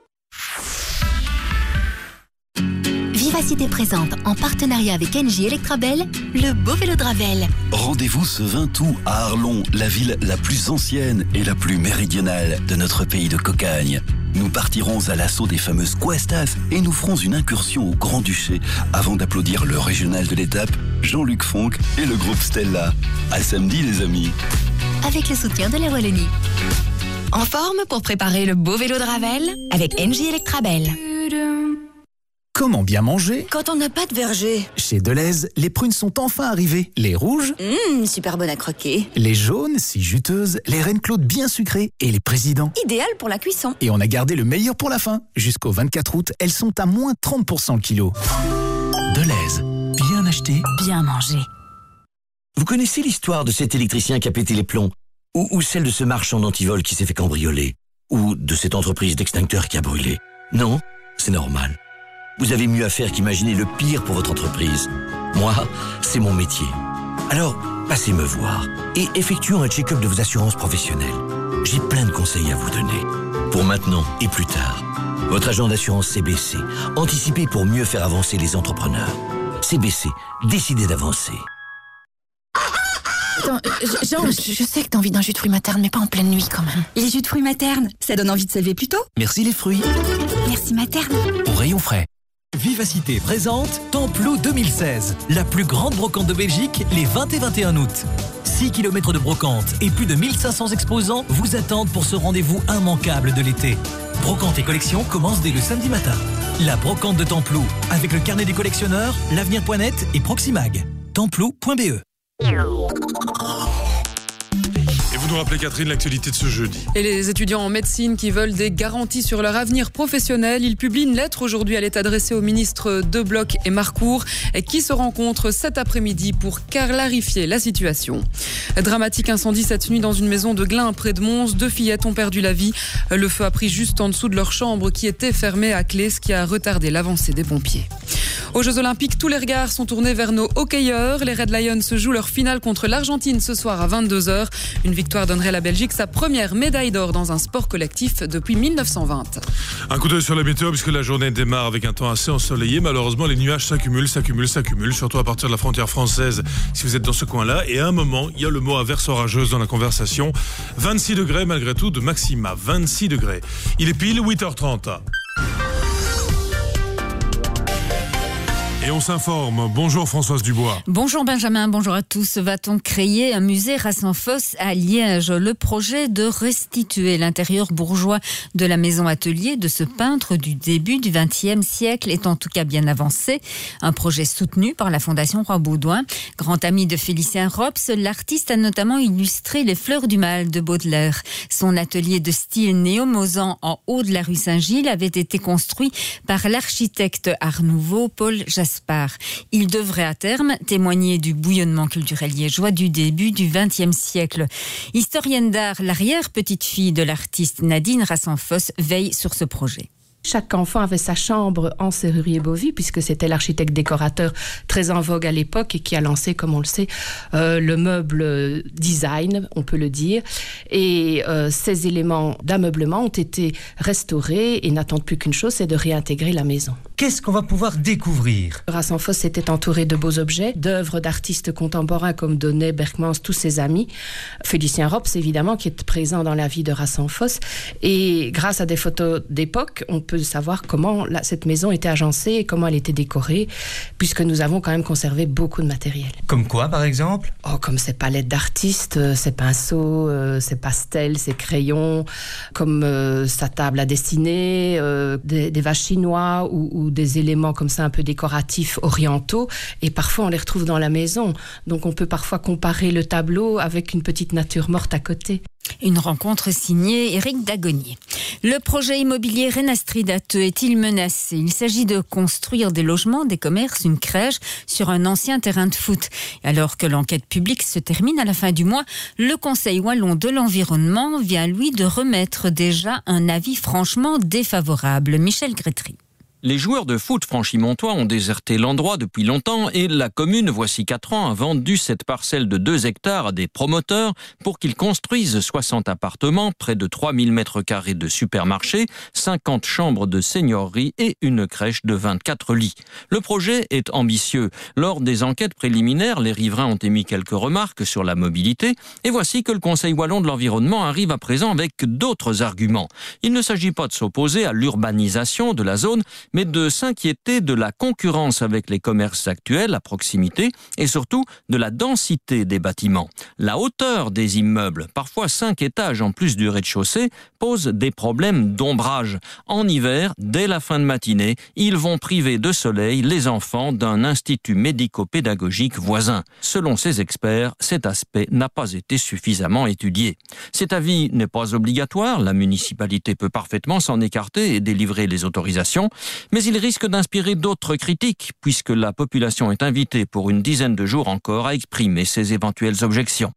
Vivacité présente, en partenariat avec Engie Electrabel, le beau vélo de Ravel.
Rendez-vous ce vingt août à Arlon, la ville la plus ancienne et la plus méridionale de notre pays de cocagne. Nous partirons à l'assaut des fameuses cuestas et nous ferons une incursion au Grand-Duché avant d'applaudir le régional de l'étape, Jean-Luc Fonck et le groupe Stella. À samedi les amis.
Avec le soutien de la Wallonie. En forme pour préparer le beau vélo de Ravel avec Engie Electrabel.
Comment bien manger?
Quand on n'a pas de verger.
Chez Deleuze, les prunes sont enfin arrivées. Les rouges,
Mmh, super bonne à croquer.
les jaunes, si juteuses, les reines Claude bien sucrées et les présidents.
Idéal pour la cuisson.
Et on a gardé le meilleur pour la fin. Jusqu'au vingt-quatre août, elles sont à moins trente pour cent le kilo. Deleuze, bien acheté,
bien mangé.
Vous connaissez l'histoire de cet électricien qui a pété les plombs? Ou, ou celle de ce marchand d'antivol qui s'est fait cambrioler? Ou de cette entreprise d'extincteurs qui a brûlé? Non, c'est normal. Vous avez mieux à faire qu'imaginer le pire pour votre entreprise. Moi, c'est mon métier. Alors, passez me voir et effectuons un check-up de vos assurances professionnelles. J'ai plein de conseils à vous donner. Pour maintenant et plus tard. Votre agent d'assurance C B C. Anticipez pour mieux faire avancer les entrepreneurs. C B C, décidez d'avancer.
Attends, Jean, je, je sais que t'as envie d'un jus de fruits materne, mais pas en pleine nuit quand même.
Les jus de fruits maternes, ça donne envie de se lever plus tôt.
Merci les fruits.
Merci materne.
Au rayon frais.
Vivacité présente Templot deux mille seize, la plus grande brocante de Belgique, les vingt et vingt et un août. six kilomètres de brocante et plus de mille cinq cents exposants vous attendent pour ce rendez-vous immanquable de l'été. Brocante et collection commencent dès le samedi matin. La brocante de Templot, avec le carnet des collectionneurs, l'avenir point net et Proximag. Templot point b e.
Et vous vous nous rappelez, Catherine, l'actualité de ce jeudi.
Et les étudiants en médecine qui veulent des garanties sur leur avenir professionnel, ils publient une lettre aujourd'hui. Elle est adressée aux ministres Debloc et Marcourt qui se rencontrent cet après-midi pour clarifier la situation. Dramatique incendie cette nuit dans une maison de Glun près de Mons. Deux fillettes ont perdu la vie. Le feu a pris juste en dessous de leur chambre qui était fermée à clé, ce qui a retardé l'avancée des pompiers. Aux Jeux Olympiques, tous les regards sont tournés vers nos hockeyeurs. Les Red Lions se jouent leur finale contre l'Argentine ce soir à vingt-deux heures. Une victoire donnerait à la Belgique sa première médaille d'or dans un sport collectif depuis mille neuf cent vingt.
Un coup d'œil sur la météo puisque la journée démarre avec un temps assez ensoleillé. Malheureusement, les nuages s'accumulent, s'accumulent, s'accumulent, surtout à partir de la frontière française si vous êtes dans ce coin-là. Et à un moment, il y a le mot averse orageuse dans la conversation. vingt-six degrés malgré tout de maxima. vingt-six degrés. Il est pile huit heures trente. Et on s'informe. Bonjour Françoise Dubois.
Bonjour Benjamin, bonjour à tous. Va-t-on créer un musée Rassenfoss à Liège? Le projet de restituer l'intérieur bourgeois de la maison atelier de ce peintre du début du vingtième siècle est en tout cas bien avancé. Un projet soutenu par la Fondation Roi-Baudouin. Grand ami de Félicien Rops, l'artiste a notamment illustré Les Fleurs du Mal de Baudelaire. Son atelier de style néo-mozan en haut de la rue Saint-Gilles avait été construit par l'architecte Art Nouveau Paul Jasper. Il devrait à terme témoigner du bouillonnement culturel liégeois du début du vingtième siècle. Historienne d'art, l'arrière-petite-fille de l'artiste Nadine Rassenfoss veille sur ce projet.
Chaque enfant avait sa chambre en serrurier Bovy, puisque c'était l'architecte décorateur très en vogue à l'époque et qui a lancé, comme on le sait, euh, le meuble design, on peut le dire. Et euh, ces éléments d'ameublement ont été restaurés et n'attendent plus qu'une chose, c'est de réintégrer la maison.
Qu'est-ce qu'on va pouvoir découvrir?
Rassenfoss était entouré de beaux objets, d'œuvres d'artistes contemporains comme Donnet, Berkmans, tous ses amis. Félicien Rops, évidemment, qui est présent dans la vie de Rassenfoss. Et grâce à des photos d'époque, on peut savoir comment la, cette maison était agencée et comment elle était décorée, puisque nous avons quand même conservé beaucoup de matériel.
Comme quoi, par exemple?
Oh, comme ces palettes d'artistes, ces pinceaux, euh, ces pastels, ces crayons, comme euh, sa table à dessiner, euh, des, des vaches chinois ou, ou des éléments comme ça un peu décoratifs orientaux, et parfois on les retrouve dans la maison. Donc on peut parfois comparer le tableau avec une petite nature morte à côté.
Une rencontre signée Éric Dagonier. Le projet immobilier Renastrid à Theux est-il menacé? Il s'agit de construire des logements, des commerces, une crèche sur un ancien terrain de foot. Alors que l'enquête publique se termine à la fin du mois, le Conseil wallon de l'environnement vient lui de remettre déjà un avis franchement défavorable. Michel Grétry.
Les joueurs de foot franchimontois ont déserté l'endroit depuis longtemps et la commune, voici quatre ans, a vendu cette parcelle de deux hectares à des promoteurs pour qu'ils construisent soixante appartements, près de trois mille mètres carrés de supermarché, cinquante chambres de seigneurie et une crèche de vingt-quatre lits. Le projet est ambitieux. Lors des enquêtes préliminaires, les riverains ont émis quelques remarques sur la mobilité et voici que le Conseil wallon de l'environnement arrive à présent avec d'autres arguments. Il ne s'agit pas de s'opposer à l'urbanisation de la zone, mais de s'inquiéter de la concurrence avec les commerces actuels à proximité et surtout de la densité des bâtiments. La hauteur des immeubles, parfois cinq étages en plus du rez-de-chaussée, pose des problèmes d'ombrage. En hiver, dès la fin de matinée, ils vont priver de soleil les enfants d'un institut médico-pédagogique voisin. Selon ces experts, cet aspect n'a pas été suffisamment étudié. Cet avis n'est pas obligatoire, la municipalité peut parfaitement s'en écarter et délivrer les autorisations, mais il risque d'inspirer d'autres critiques, puisque la population est invitée pour une dizaine de jours encore à exprimer ses éventuelles objections.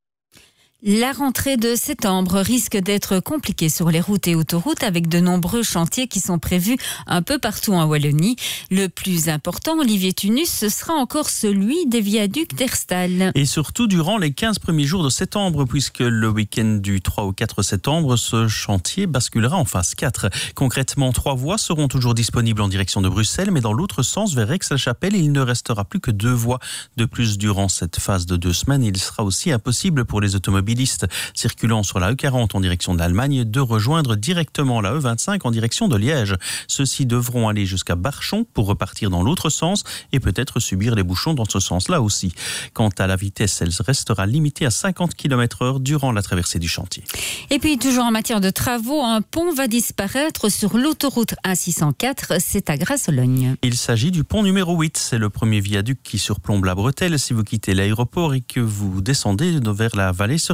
La rentrée de septembre risque d'être compliquée sur les routes et autoroutes avec de nombreux chantiers qui sont prévus un peu partout en Wallonie. Le plus important, Olivier Tunus, ce sera encore celui des viaducs d'Herstal.
Et surtout durant les quinze premiers jours de septembre, puisque le week-end du trois au quatre septembre, ce chantier basculera en phase quatre. Concrètement, trois voies seront toujours disponibles en direction de Bruxelles, mais dans l'autre sens, vers Aix-la-Chapelle, il ne restera plus que deux voies de plus durant cette phase de deux semaines. Il sera aussi impossible pour les automobilistes circulant sur la E quarante en direction de l'Allemagne de rejoindre directement la E vingt-cinq en direction de Liège. Ceux-ci devront aller jusqu'à Barchon pour repartir dans l'autre sens et peut-être subir les bouchons dans ce sens-là aussi. Quant à la vitesse, elle restera limitée à cinquante kilomètres heure durant la traversée du chantier.
Et puis toujours en matière de travaux, un pont va disparaître sur l'autoroute A six cent quatre, c'est à Grasse-Logne.
Il s'agit du pont numéro huit, c'est le premier viaduc qui surplombe la bretelle si vous quittez l'aéroport et que vous descendez vers la vallée Cerise.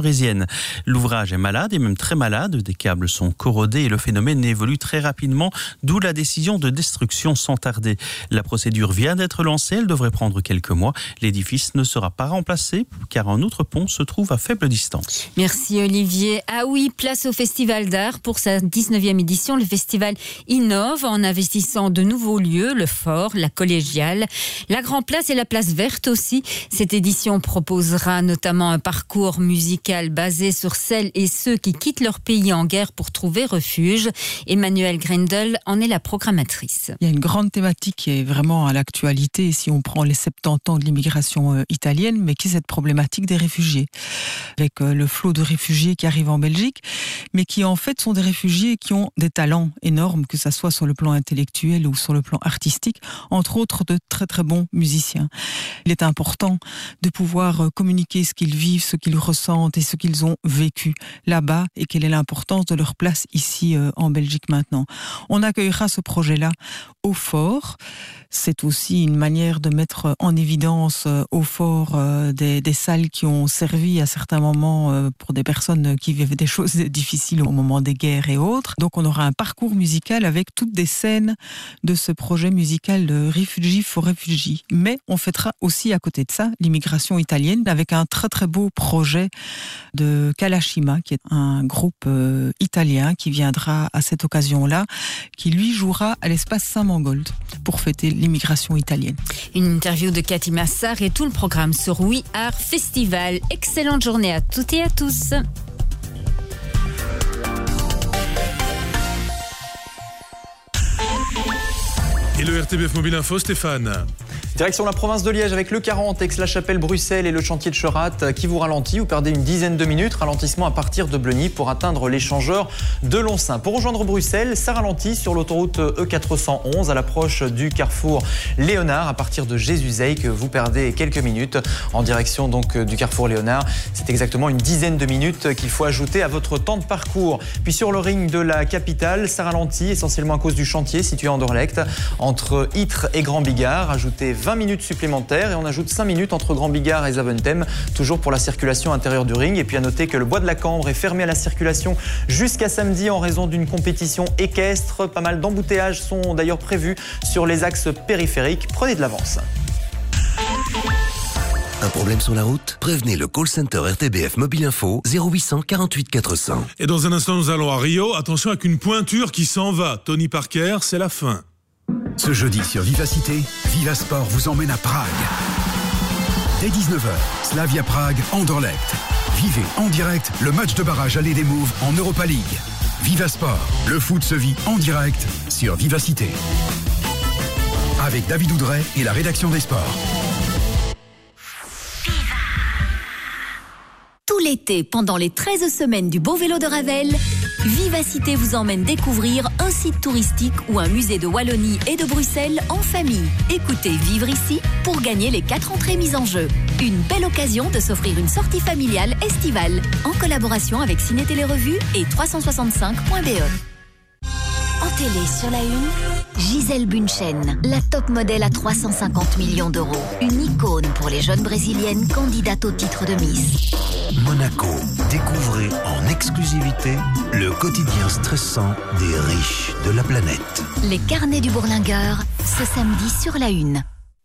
parisienne. L'ouvrage est malade et même très malade. Des câbles sont corrodés et le phénomène évolue très rapidement, d'où la décision de destruction sans tarder. La procédure vient d'être lancée, elle devrait prendre quelques mois. L'édifice ne sera pas remplacé car un autre pont se trouve à faible distance.
Merci Olivier. Ah oui, place au Festival d'art pour sa dix-neuvième édition. Le festival innove en investissant de nouveaux lieux, le Fort, la Collégiale, la Grand Place et la Place Verte aussi. Cette édition proposera notamment un parcours musical basé sur celles et ceux qui quittent leur pays en guerre pour trouver refuge. Emmanuelle Grendel en est la programmatrice.
Il y a une grande thématique qui est vraiment à l'actualité si on prend les soixante-dix ans de l'immigration italienne, mais qui est cette problématique des réfugiés. Avec le flot de réfugiés qui arrivent en Belgique, mais qui en fait sont des réfugiés qui ont des talents énormes, que ce soit sur le plan intellectuel ou sur le plan artistique, entre autres de très très bons musiciens. Il est important de pouvoir communiquer ce qu'ils vivent, ce qu'ils ressentent et ce qu'ils ont vécu là-bas et quelle est l'importance de leur place ici euh, en Belgique maintenant. On accueillera ce projet-là au Fort. C'est aussi une manière de mettre en évidence euh, au Fort euh, des, des salles qui ont servi à certains moments euh, pour des personnes qui vivaient des choses difficiles au moment des guerres et autres. Donc on aura un parcours musical avec toutes des scènes de ce projet musical de Refugee for Refugee. Mais on fêtera aussi à côté de ça l'immigration italienne avec un très très beau projet de Kalashima, qui est un groupe euh, italien qui viendra à cette occasion-là, qui lui jouera à l'espace Saint-Mangold pour fêter l'immigration italienne.
Une interview de Cathy Massard et tout le programme sur We Art Festival. Excellente journée à toutes et à tous.
Et le R T B F Mobile Info, Stéphane.
Direction la province de Liège avec le quarante, Aix-la-Chapelle, Bruxelles et le chantier de Cherat qui vous ralentit. Vous perdez une dizaine de minutes. Ralentissement à partir de Bleugny pour atteindre l'échangeur de Lonsin. Pour rejoindre Bruxelles, ça ralentit sur l'autoroute E quatre cent onze à l'approche du carrefour Léonard. À partir de Jésus-Zey que vous perdez quelques minutes en direction donc du carrefour Léonard. C'est exactement une dizaine de minutes qu'il faut ajouter à votre temps de parcours. Puis sur le ring de la capitale, ça ralentit essentiellement à cause du chantier situé à Anderlecht entre Ytre et Grand Bigard. Ajoutez vingt minutes supplémentaires et on ajoute cinq minutes entre Grand Bigard et Zaventem, toujours pour la circulation intérieure du ring. Et puis à noter que le bois de la Cambre est fermé à la circulation jusqu'à samedi en raison d'une compétition équestre. Pas mal d'embouteillages sont d'ailleurs prévus sur les axes périphériques. Prenez de l'avance.
Un problème sur la route? Prévenez le call center R T B F Mobile Info zéro huit cent quarante-huit quatre cents.
Et dans un instant, nous allons à Rio. Attention avec une pointure qui s'en va. Tony Parker, c'est la fin.
Ce jeudi sur Vivacité, Vivasport vous emmène à Prague. Dès dix-neuf heures, Slavia Prague, Anderlecht. Vivez en direct le match de barrage aller des Mouves en Europa League. Vivasport, le foot se vit en direct sur Vivacité. Avec David Oudret et la rédaction des sports.
Tout l'été, pendant les treize semaines du Beau Vélo de Ravel, Vivacité vous emmène découvrir un site touristique ou un musée de Wallonie et de Bruxelles en famille. Écoutez Vivre ici pour gagner les quatre entrées mises en jeu. Une belle occasion de s'offrir une sortie familiale estivale en collaboration avec Ciné Télé Revue et trois cent soixante-cinq point B E. En télé sur la une, Gisèle Bündchen, la top modèle à trois cent cinquante millions d'euros. Une icône pour les jeunes brésiliennes candidates au titre de Miss.
Monaco, découvrez en exclusivité le quotidien stressant des riches de la planète.
Les carnets du bourlingueur, ce samedi sur la une.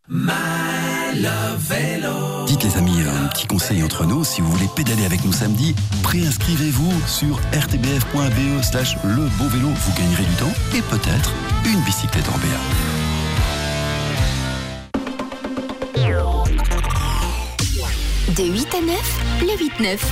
Dites les amis, un petit conseil entre nous, si vous voulez pédaler avec nous samedi, préinscrivez-vous sur r t b f point b e slash le beau vélo, vous gagnerez du temps et peut-être une bicyclette en B
A. De huit à neuf, le huit neuf.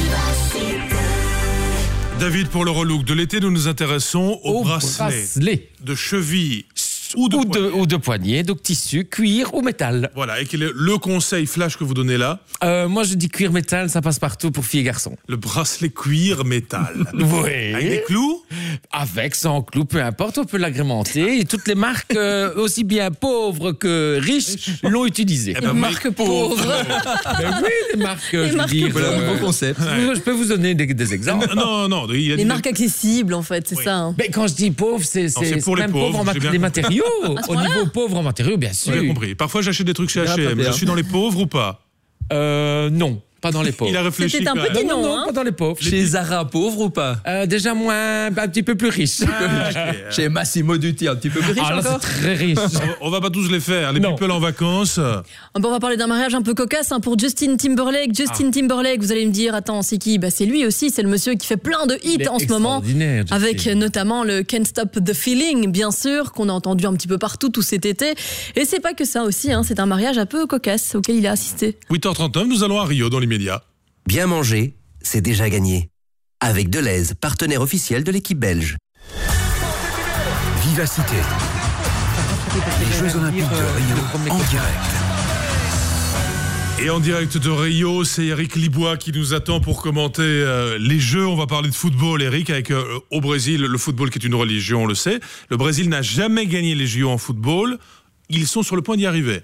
David, pour le relook de l'été, nous nous intéressons au,
au
bracelet,
bracelet
de cheville ou de,
ou,
poignet.
de, ou de poignet, donc tissu, cuir ou métal.
Voilà, et quel est le conseil flash que vous donnez là?
euh, Moi, je dis cuir métal, ça passe partout pour filles et garçons.
Le bracelet cuir métal.
Oui.
Avec des clous?
Avec, sans clous, peu importe, on peut l'agrémenter. Et toutes les marques, euh, aussi bien pauvres que riches, l'ont utilisé.
Eh ben,
marques pauvres. Ben oui, les marques, les je
marques
veux dire.
voilà,
euh,
nouveau concept.
Je, je peux vous donner des, des exemples.
Non, non, il y a
les
des...
marques accessibles, en fait, c'est
oui.
ça. Hein.
Mais quand je dis pauvre, c'est, c'est,
c'est pour
c'est
les
même
pauvres,
pauvre en mat- les matériaux. Au niveau pauvre en matériaux, bien sûr.
J'ai compris. Parfois, j'achète des trucs chez H et M. Je suis dans les pauvres ou pas?
Euh, non. Pas dans les pauvres.
Il a réfléchi.
C'était un
quand même.
petit
Non,
nom,
non,
hein.
pas dans les pauvres.
Chez Zara pauvre ou pas?
Euh, déjà moins, un petit peu plus riche.
Ah,
Chez Massimo Dutti, un petit peu plus riche
Ah là,
encore.
c'est très riche.
On va pas tous les faire. Les
Non.
people en vacances.
Bon, on va parler d'un mariage un peu cocasse hein, pour Justin Timberlake. Justin
Ah.
Timberlake, vous allez me dire, attends, c'est qui? Bah, c'est lui aussi, c'est le monsieur qui fait plein de
Il
hits
est
en ce moment.
extraordinaire, Justin.
Avec notamment le Can't Stop the Feeling, bien sûr, qu'on a entendu un petit peu partout tout cet été. Et c'est pas que ça aussi, hein, c'est un mariage un peu cocasse auquel il a assisté.
huit heures trente-neuf, nous allons à Rio dans l'immédiat.
Bien manger, c'est déjà gagné. Avec Deleuze, partenaire officiel de l'équipe belge.
Vivacité. Les Jeux Olympiques de Rio en direct.
Et en direct de Rio, c'est Eric Libois qui nous attend pour commenter euh, les Jeux. On va parler de football, Eric, avec euh, au Brésil, le football qui est une religion, on le sait. Le Brésil n'a jamais gagné les J O en football. Ils sont sur le point d'y arriver.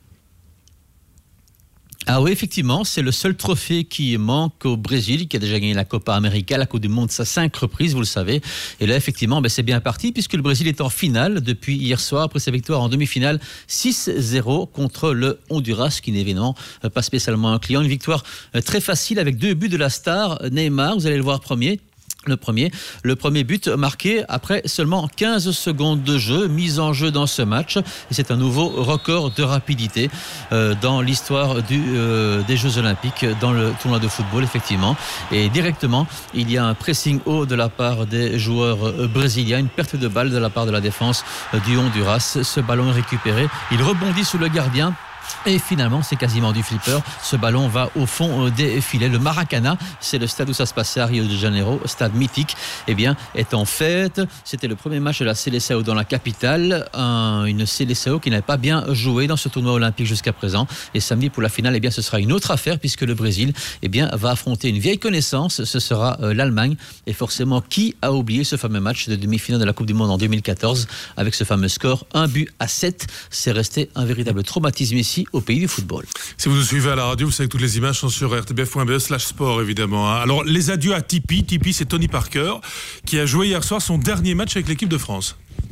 Ah oui, effectivement, c'est le seul trophée qui manque au Brésil, qui a déjà gagné la Copa América, la Coupe du Monde, ça cinq reprises, vous le savez. Et là, effectivement, ben, c'est bien parti, puisque le Brésil est en finale depuis hier soir, après sa victoire en demi-finale six zéro contre le Honduras, qui n'est évidemment pas spécialement un client. Une victoire très facile avec deux buts de la star Neymar, vous allez le voir premier. Le premier, le premier but marqué après seulement quinze secondes de jeu, mise en jeu dans ce match. Et c'est un nouveau record de rapidité euh, dans l'histoire du, euh, des Jeux Olympiques, dans le tournoi de football, effectivement. Et directement, il y a un pressing haut de la part des joueurs euh, brésiliens, une perte de balle de la part de la défense euh, du Honduras. Ce ballon est récupéré, il rebondit sous le gardien. Et finalement, c'est quasiment du flipper. Ce ballon va au fond des filets. Le Maracana, c'est le stade où ça se passait à Rio de Janeiro, stade mythique, eh bien, est en fête. C'était le premier match de la Seleção dans la capitale. Un, une Seleção qui n'avait pas bien joué dans ce tournoi olympique jusqu'à présent. Et samedi, pour la finale, eh bien, ce sera une autre affaire puisque le Brésil, eh bien, va affronter une vieille connaissance. Ce sera euh, l'Allemagne. Et forcément, qui a oublié ce fameux match de demi-finale de la Coupe du Monde en deux mille quatorze avec ce fameux score, un but à sept. C'est resté un véritable traumatisme ici au pays du football.
Si vous nous suivez à la radio, vous savez que toutes les images sont sur r t b f point b e slash sport, évidemment. Alors, les adieux à Tipeee. Tipeee, c'est Tony Parker, qui a joué hier soir son dernier match avec l'équipe de France.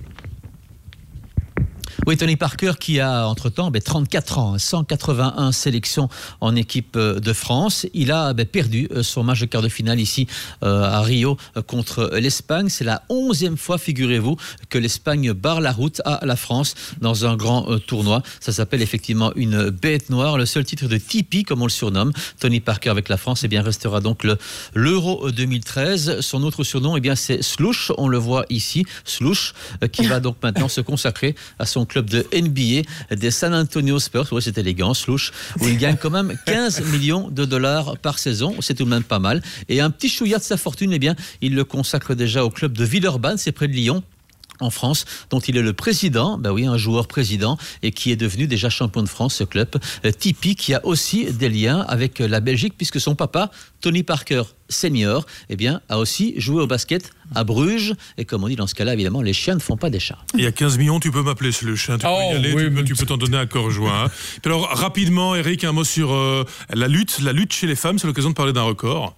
Oui, Tony Parker qui a entre-temps ben, trente-quatre ans, cent quatre-vingt-un sélections en équipe de France. Il a ben, perdu son match de quart de finale ici euh, à Rio contre l'Espagne. C'est la onzième fois, figurez-vous, que l'Espagne barre la route à la France dans un grand euh, tournoi. Ça s'appelle effectivement une bête noire. Le seul titre de Tipeee, comme on le surnomme, Tony Parker avec la France, eh bien, restera donc le, l'Euro deux mille treize. Son autre surnom, eh bien, c'est Slush. On le voit ici, Slush, euh, qui va donc maintenant se consacrer à son club de N B A des San Antonio Spurs. Ouais, c'est élégant, Slush, où il gagne quand même quinze millions de dollars par saison. C'est tout de même pas mal. Et un petit chouïa de sa fortune, eh bien, il le consacre déjà au club de Villeurbanne, c'est près de Lyon, en France, dont il est le président, ben oui, un joueur président, et qui est devenu déjà champion de France, ce club. Tipeee, qui a aussi des liens avec la Belgique, puisque son papa, Tony Parker senior, eh bien, a aussi joué au basket à Bruges. Et comme on dit dans ce cas-là, évidemment, les chiens ne font pas des chats.
Il y a quinze millions, tu peux m'appeler Slush. Hein, tu
oh,
peux y aller,
oui,
tu, peux,
mais...
tu peux t'en donner un corps joint. Hein. Puis alors, rapidement, Eric, un mot sur euh, la lutte. La lutte chez les femmes, c'est l'occasion de parler d'un record.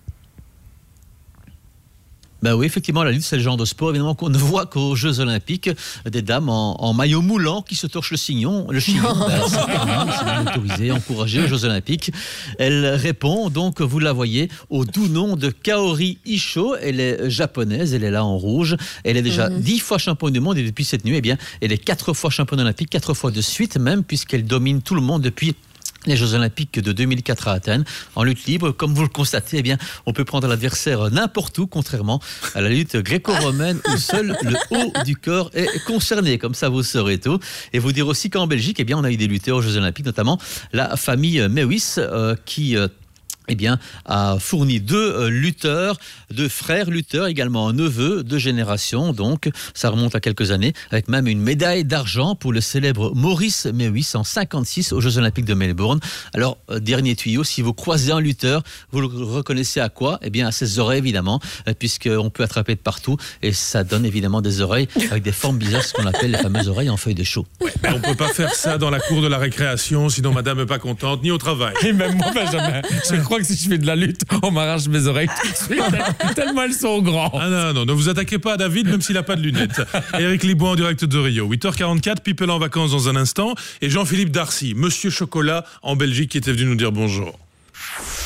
Ben oui, effectivement, la lutte, c'est le genre de sport, évidemment, qu'on ne voit qu'aux Jeux Olympiques. Des dames en, en maillot moulant qui se torchent le chignon. Le chignon, ben, c'est permis, c'est bien autorisé, encouragé aux Jeux Olympiques. Elle répond, donc, vous la voyez, au doux nom de Kaori Isho. Elle est japonaise, elle est là en rouge. Elle est déjà dix mmh. fois championne du monde et depuis cette nuit, eh bien, elle est quatre fois championne olympique, quatre fois de suite même, puisqu'elle domine tout le monde depuis les Jeux Olympiques de deux mille quatre à Athènes. En lutte libre, comme vous le constatez, eh bien, on peut prendre l'adversaire n'importe où, contrairement à la lutte gréco-romaine où seul le haut du corps est concerné. Comme ça, vous saurez tout. Et vous dire aussi qu'en Belgique, eh bien, on a eu des lutteurs aux Jeux Olympiques, notamment la famille Mewis, euh, qui... Euh, eh bien, a fourni deux euh, lutteurs, deux frères lutteurs, également un neveu de génération. Donc, ça remonte à quelques années, avec même une médaille d'argent pour le célèbre Maurice Mewis en cinquante-six aux Jeux Olympiques de Melbourne. Alors, euh, dernier tuyau, si vous croisez un lutteur, vous le reconnaissez à quoi ? Eh bien, à ses oreilles, évidemment, euh, puisqu'on peut attraper de partout. Et ça donne évidemment des oreilles avec des formes bizarres, ce qu'on appelle les fameuses oreilles en feuilles de chaux.
Ouais, on ne peut pas faire ça dans la cour de la récréation, sinon madame n'est pas contente, ni au travail.
Et même moi, Benjamin, je crois que si je fais de la lutte, on m'arrache mes oreilles tout de suite, tellement elles sont grandes.
Ah non, non, ne vous attaquez pas à David, même s'il n'a pas de lunettes. Eric Libois en direct de Rio. huit heures quarante-quatre, People en vacances dans un instant. Et Jean-Philippe Darcy, Monsieur Chocolat en Belgique, qui était venu nous dire bonjour.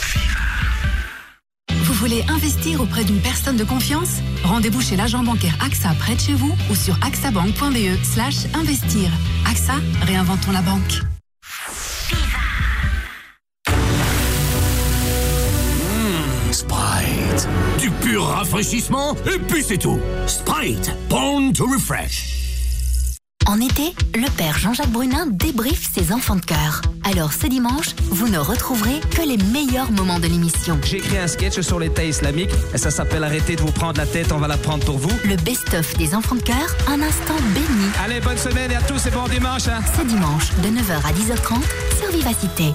voulez investir auprès d'une personne de confiance? Rendez-vous chez l'agent bancaire A X A près de chez vous ou sur axabank.be slash investir. A X A, réinventons la banque.
Mmh, Sprite. Du pur rafraîchissement et puis c'est tout. Sprite, born to refresh.
En été, le père Jean-Jacques Brunin débriefe ses enfants de cœur. Alors ce dimanche, vous ne retrouverez que les meilleurs moments de l'émission.
J'ai écrit un sketch sur l'État islamique et ça s'appelle Arrêtez de vous prendre la tête, on va la prendre pour vous.
Le best-of des enfants de cœur, un instant béni.
Allez, bonne semaine et à tous et bon dimanche. Hein.
Ce dimanche, de neuf heures à dix heures trente, sur Vivacité.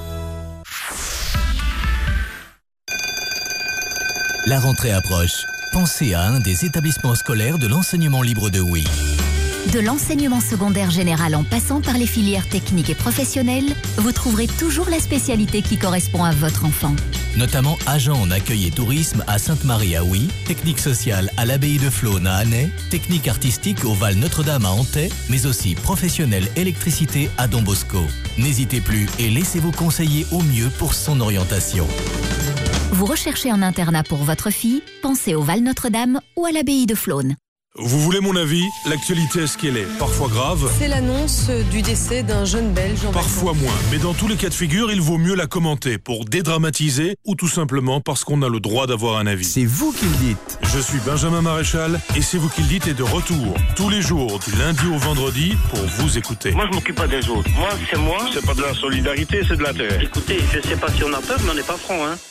La rentrée approche. Pensez à un des établissements scolaires de l'enseignement libre de Oui.
De l'enseignement secondaire général en passant par les filières techniques et professionnelles, vous trouverez toujours la spécialité qui correspond à votre enfant.
Notamment agent en accueil et tourisme à Sainte-Marie à Oui, technique sociale à l'abbaye de Flône à Annay, technique artistique au Val Notre-Dame à Antay, mais aussi professionnel électricité à Don Bosco. N'hésitez plus et laissez-vous conseiller au mieux pour son orientation.
Vous recherchez un internat pour votre fille? Pensez au Val Notre-Dame ou à l'abbaye de Flône.
Vous voulez mon avis? L'actualité, est-ce qu'elle est parfois grave?
C'est l'annonce du décès d'un jeune Belge.
Parfois moins, mais dans tous les cas de figure, il vaut mieux la commenter pour dédramatiser ou tout simplement parce qu'on a le droit d'avoir un avis.
C'est vous qui le dites.
Je suis Benjamin Maréchal et C'est vous qui le dites est de retour tous les jours du lundi au vendredi pour vous écouter.
Moi, je m'occupe pas des autres. Moi, c'est moi. C'est pas de la solidarité, c'est de l'intérêt. Écoutez, je sais pas si on a peur, mais on n'est pas franc, hein.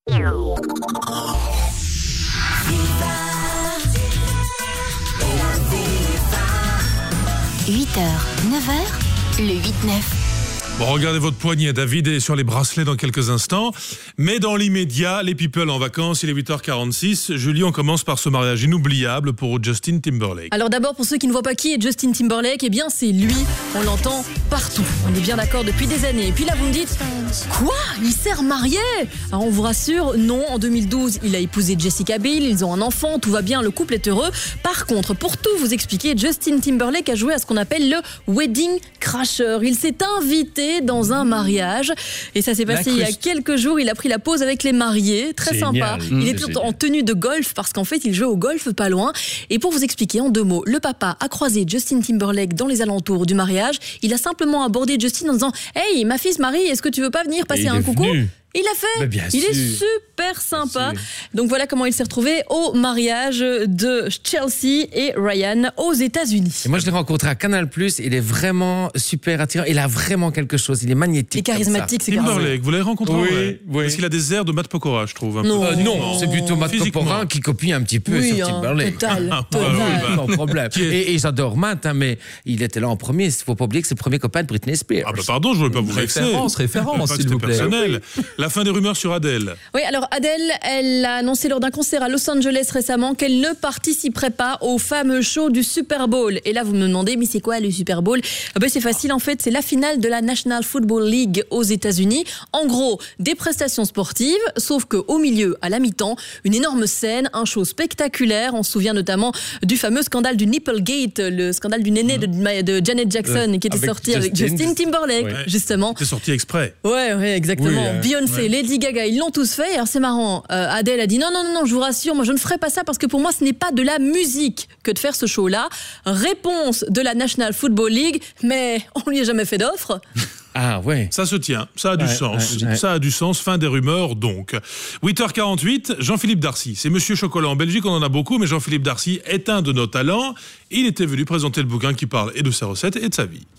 huit heures, neuf heures, le huit neuf.
Bon, regardez votre poignet, David est sur les bracelets dans quelques instants. Mais dans l'immédiat, les people en vacances, il est huit heures quarante-six. Julie, on commence par ce mariage inoubliable pour Justin Timberlake.
Alors d'abord, pour ceux qui ne voient pas qui est Justin Timberlake, eh bien c'est lui, on l'entend partout. On est bien d'accord depuis des années. Et puis là, vous me dites, quoi? Il s'est remarié? Alors on vous rassure, non, en deux mille douze, il a épousé Jessica Biel, ils ont un enfant, tout va bien, le couple est heureux. Par contre, pour tout vous expliquer, Justin Timberlake a joué à ce qu'on appelle le Wedding Crasher. Il s'est invité dans un mariage et ça s'est passé il y a quelques jours. Il a pris la pause avec les mariés, très sympa. Mmh, il était en tenue de golf parce qu'en fait il jouait au golf pas loin. Et pour vous expliquer en deux mots, le papa a croisé Justin Timberlake dans les alentours du mariage. Il a simplement abordé Justin en disant « Hey, ma fille se marie, est-ce que tu veux pas venir passer un coucou ?» Il l'a fait. Bien il sûr. Est super sympa. Donc voilà comment il s'est retrouvé au mariage de Chelsea et Ryan aux États-Unis.
Et moi je l'ai rencontré à Canal plus. Il est vraiment super attirant. Il a vraiment quelque chose. Il est magnétique.
Il est charismatique. C'est
Timberlake, vous l'avez rencontré?
Oui,
ouais.
oui.
Parce qu'il a des airs de Matt Pokora, je trouve. Un
non,
peu.
Euh, non, non, c'est plutôt Matt Pokora qui copie un petit peu
oui,
sur
hein,
Timberlake.
Total.
Ah, total.
Oui, bah, sans problème. Et, et j'adore Matt, hein, mais il était là en premier. Il ne faut pas oublier que c'est le premier copain de Britney Spears.
Ah bah pardon, je ne voulais pas vous vexer.
Référence, référence, s'il vous plaît.
Personnel. La fin des rumeurs sur Adèle.
Oui, alors Adèle, elle a annoncé lors d'un concert à Los Angeles récemment qu'elle ne participerait pas au fameux show du Super Bowl. Et là, vous me demandez, mais c'est quoi le Super Bowl? Ah ben, c'est facile, en fait, c'est la finale de la National Football League aux États-Unis. En gros, des prestations sportives, sauf qu'au milieu, à la mi-temps, une énorme scène, un show spectaculaire. On se souvient notamment du fameux scandale du Nipplegate, le scandale du néné de, de Janet Jackson, euh, qui était avec sorti Justin, avec Justin Timberlake, ouais. justement.
C'est sorti exprès.
Ouais, ouais, exactement. Oui, euh,
ouais.
Beyoncé, Lady Gaga, ils l'ont tous fait. Alors c'est marrant, euh, Adèle a dit non, non, non, non, je vous rassure, moi je ne ferai pas ça parce que pour moi ce n'est pas de la musique que de faire ce show-là. Réponse de la National Football League, mais on lui a jamais fait d'offre.
Ah ouais.
Ça se tient, ça a du
ouais,
sens.
Ouais, ouais.
Ça a du sens, fin des rumeurs donc. huit heures quarante-huit, Jean-Philippe Darcy. C'est Monsieur Chocolat en Belgique, on en a beaucoup, mais Jean-Philippe Darcy est un de nos talents. Il était venu présenter le bouquin qui parle et de ses recettes et de sa vie.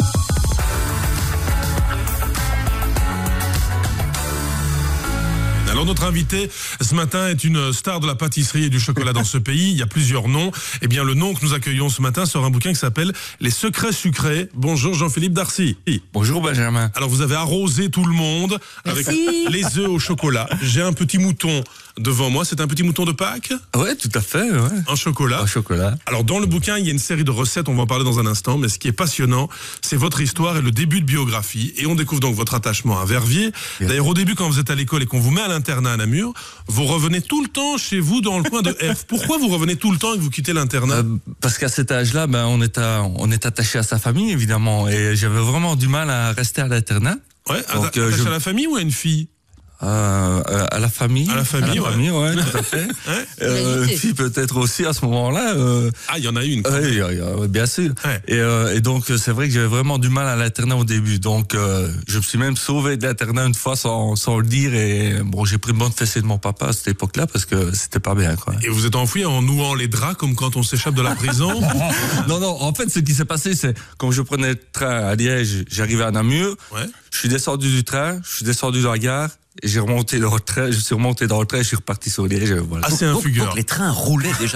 Alors notre invité ce matin est une star de la pâtisserie et du chocolat dans ce pays. Il y a plusieurs noms. Eh bien le nom que nous accueillons ce matin sort un bouquin qui s'appelle Les secrets sucrés. Bonjour Jean-Philippe Darcy.
Bonjour Benjamin.
Alors vous avez arrosé tout le monde avec
Merci.
les œufs au chocolat. J'ai un petit mouton devant moi. C'est un petit mouton de Pâques?
Ouais, tout à fait. Ouais.
Un chocolat.
Un chocolat.
Alors dans le bouquin, il y a une série de recettes. On va en parler dans un instant. Mais ce qui est passionnant, c'est votre histoire et le début de biographie. Et on découvre donc votre attachement à Verviers. Yes. D'ailleurs au début, quand vous êtes à l'école et qu'on vous met à l'internat à Namur, vous revenez tout le temps chez vous dans le coin de F. Pourquoi vous revenez tout le temps et que vous quittez l'internat?
euh, Parce qu'à cet âge-là, ben, on est à, on est attaché à sa famille, évidemment. Et j'avais vraiment du mal à rester à l'internat.
Ouais, donc, attaché euh, je... à la famille ou à une fille?
Euh, à la famille.
À la famille,
à la
ouais.
famille, ouais, tout à fait.
Ouais.
euh, puis peut-être aussi à ce moment-là. Euh,
ah, il y en a une.
Oui, euh, bien sûr.
Ouais.
Et, euh, et donc, c'est vrai que j'avais vraiment du mal à l'internat au début. Donc, euh, je me suis même sauvé de l'internat une fois sans, sans le dire. Et bon, j'ai pris une bonne fessée de mon papa à cette époque-là parce que c'était pas bien, quoi.
Et vous êtes enfoui en nouant les draps comme quand on s'échappe de la prison?
Non, non. En fait, ce qui s'est passé, c'est quand je prenais le train à Liège, j'arrivais à Namur.
Ouais.
Je suis descendu du train, je suis descendu dans la gare. Et j'ai remonté dans le train, je suis remonté dans le train, je suis reparti sur Liège. Voilà.
Ah, c'est un fugueur.
Donc les trains roulaient déjà.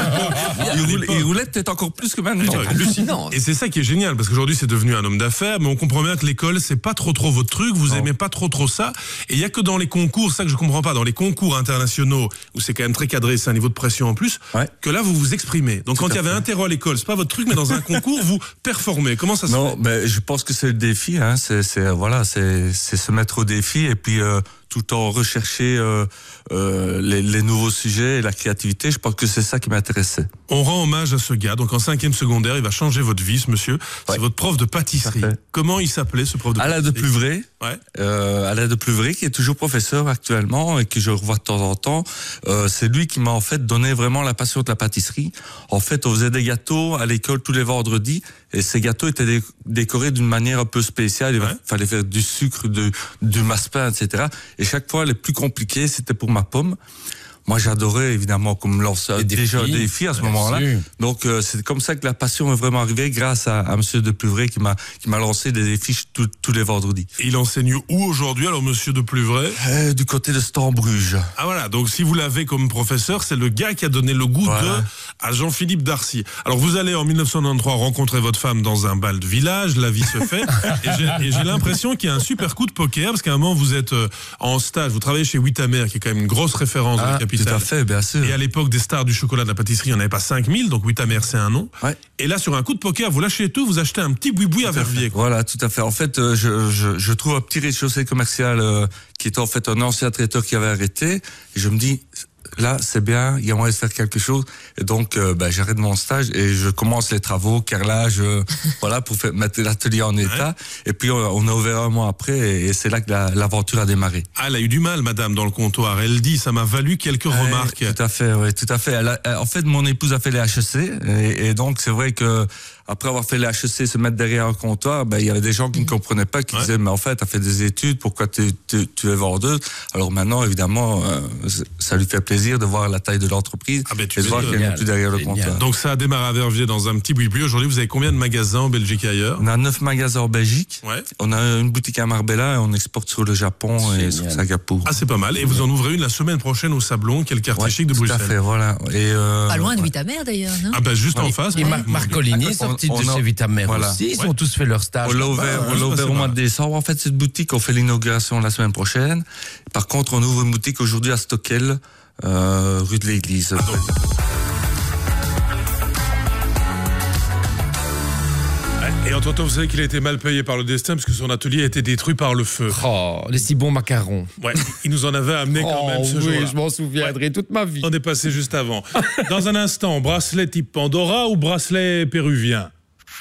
Ils roulaient, ils roulaient peut-être encore plus que maintenant.
C'est hallucinant. Et c'est ça qui est génial, parce qu'aujourd'hui c'est devenu un homme d'affaires, mais on comprend bien que l'école c'est pas trop trop votre truc, vous non. aimez pas trop trop ça. Et il y a que dans les concours, ça que je comprends pas, dans les concours internationaux où c'est quand même très cadré, c'est un niveau de pression en plus, ouais. que là vous vous exprimez. Donc Tout quand il y avait interro à l'école, c'est pas votre truc, mais dans un concours vous performez. Comment ça se
non,
fait?
Non, mais je pense que c'est le défi, hein. C'est, c'est voilà, c'est, c'est se mettre au défi et puis. Euh, tout le temps rechercher euh, euh, les, les nouveaux sujets et la créativité. Je pense que c'est ça qui m'intéressait.
On rend hommage à ce gars. Donc en cinquième secondaire, il va changer votre vie, ce monsieur. C'est ouais. votre prof de pâtisserie. Comment il s'appelait, ce prof de
Alain
pâtisserie?
de Pluvray.
Ouais.
Euh, Alain de Pluvray, qui est toujours professeur actuellement et que je revois de temps en temps. Euh, c'est lui qui m'a en fait donné vraiment la passion de la pâtisserie. En fait, on faisait des gâteaux à l'école tous les vendredis et ces gâteaux étaient dé- décorés d'une manière un peu spéciale. Il ouais. fallait faire du sucre, du, du massepain, et cetera. Et chaque fois, les plus compliqués, c'était pour ma pomme. Moi, j'adorais, évidemment, comme lancer déjà des défis à ce moment-là. Sûr. Donc, euh, c'est comme ça que la passion est vraiment arrivée grâce à, à monsieur de Pluvray qui m'a, qui m'a lancé des défis tout, tous les vendredis.
Et il enseigne où aujourd'hui, alors, monsieur de Pluvray?
euh, Du côté de Stambruge.
Ah, voilà. Donc, si vous l'avez comme professeur, c'est le gars qui a donné le goût voilà. de à Jean-Philippe Darcy. Alors, vous allez en dix-neuf cent quatre-vingt-treize rencontrer votre femme dans un bal de village. La vie se fait. et, j'ai, et j'ai l'impression qu'il y a un super coup de poker parce qu'à un moment, vous êtes euh, en stage. Vous travaillez chez Huit-Amer, qui est quand même une grosse référence ah, dans la capitale.
Tout à fait, bien sûr.
Et à l'époque des stars du chocolat de la pâtisserie, il n'y en avait pas cinq mille, donc Huit-Amer, c'est un nom.
Ouais.
Et là, sur un coup de poker, vous lâchez tout, vous achetez un petit boui-boui à Verviers.
Voilà, tout à fait. En fait, euh, je, je, je trouve un petit rez-de-chaussée commercial euh, qui était en fait un ancien traiteur qui avait arrêté. Et je me dis, là, c'est bien, il y a moyen de faire quelque chose. Et donc, euh, bah, j'arrête mon stage et je commence les travaux, carrelage, euh, voilà, pour faire, mettre l'atelier en état. Ouais. Et puis, on, on a ouvert un mois après et, et c'est là que la, l'aventure a démarré.
Ah, elle a eu du mal, madame, dans le comptoir. Elle dit, ça m'a valu quelques ouais, remarques.
Tout à fait, oui, tout à fait. Elle a, en fait, mon épouse a fait les H E C et, et donc, c'est vrai que après avoir fait les H E C, se mettre derrière un comptoir, ben, il y avait des gens qui ne comprenaient pas, qui ouais. disaient, mais en fait, tu as fait des études, pourquoi tu, tu, tu es vendeuse? Alors maintenant, évidemment, euh, ça lui fait plaisir de voir la taille de l'entreprise
ah ben,
et de voir qu'elle n'est plus derrière le comptoir.
Donc ça a démarré à Verviers dans un petit boui-boui. Aujourd'hui, vous avez combien de magasins en Belgique et ailleurs?
On a neuf magasins en Belgique.
Ouais.
On a une boutique à Marbella et on exporte sur le Japon génial. Et sur Singapour.
Ah, c'est pas mal. Et vous en ouvrez une la semaine prochaine au Sablon, qui est le quartier ouais, chic de Bruxelles.
Tout à fait, voilà. Et euh,
pas loin de
ouais.
Huit-Amer d'ailleurs, non?
Ah ben juste
ouais.
en face.
Et Mar- Marcolini est sorti de chez Huit-Amer voilà. aussi. Ils ouais. ont tous fait leur stage.
On l'a ouvert, on l'a ouvert au mois de décembre. En fait, cette boutique, on fait l'inauguration la semaine prochaine. Par contre, on ouvre une boutique aujourd'hui à Stockel, euh, rue de l'Église. Ah,
et entre-temps, vous savez qu'il a été mal payé par le destin parce que son atelier a été détruit par le feu.
Oh, les si bons macarons.
Ouais, il nous en avait amené quand
oh,
même ce
oui,
jour-là.
je m'en souviendrai ouais. toute ma vie.
On est passé juste avant. Dans un instant, bracelet type Pandora ou bracelet péruvien?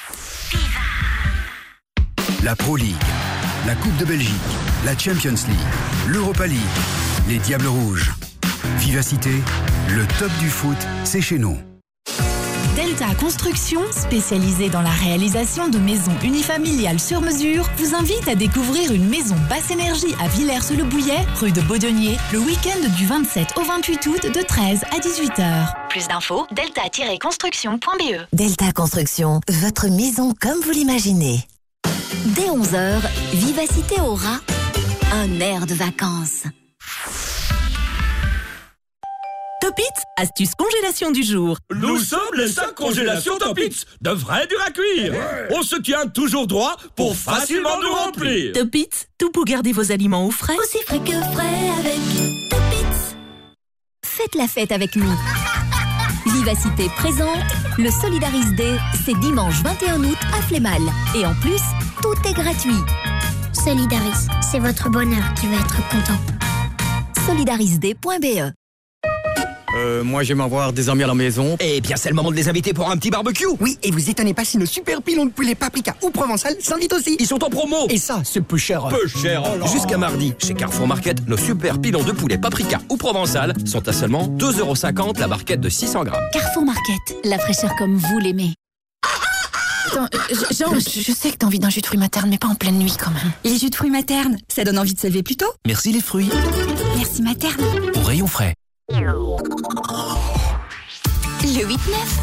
La Pro League, la Coupe de Belgique, la Champions League, l'Europa League, les Diables Rouges. Vivacité, le top du foot, c'est chez nous.
Delta Construction, spécialisée dans la réalisation de maisons unifamiliales sur mesure, vous invite à découvrir une maison basse énergie à Villers-sur-le-Bouillet, rue de Baudonnier, le week-end du vingt-sept au vingt-huit août de treize à dix-huit heures.
Plus d'infos, delta tiret construction point b e.
Delta Construction, votre maison comme vous l'imaginez.
Dès onze heures, Vivacité aura un air de vacances.
Topitz, astuce congélation du jour.
Nous sommes les sacs congélation Topitz, de vrai dur à cuire. Ouais. On se tient toujours droit pour facilement nous remplir.
Topitz, tout pour garder vos aliments au frais.
Aussi frais que frais avec Topitz. Faites la fête avec nous. Vivacité présente le Solidaris Day, c'est dimanche vingt et un août à Flémal. Et en plus, tout est gratuit.
Solidaris, c'est votre bonheur qui va être content.
solidarisday point b e.
Euh, moi, j'aime avoir des amis à la maison.
Eh bien, c'est le moment de les inviter pour un petit barbecue. Oui, et vous étonnez pas si nos super pilons de poulet paprika ou provençal s'invitent aussi. Ils sont en promo. Et ça, c'est peu cher. Peu cher. Oh là. Jusqu'à mardi, chez Carrefour Market, nos super pilons de poulet paprika ou provençal sont à seulement deux euros cinquante la barquette de six cents grammes.
Carrefour Market, la fraîcheur comme vous l'aimez.
Attends, Jean, je, je sais que t'as envie d'un jus de fruits materne, mais pas en pleine nuit quand même. Les jus de fruits maternes, ça donne envie de se lever plus tôt.
Merci les fruits.
Merci materne.
Au rayon frais.
Le huit neuf.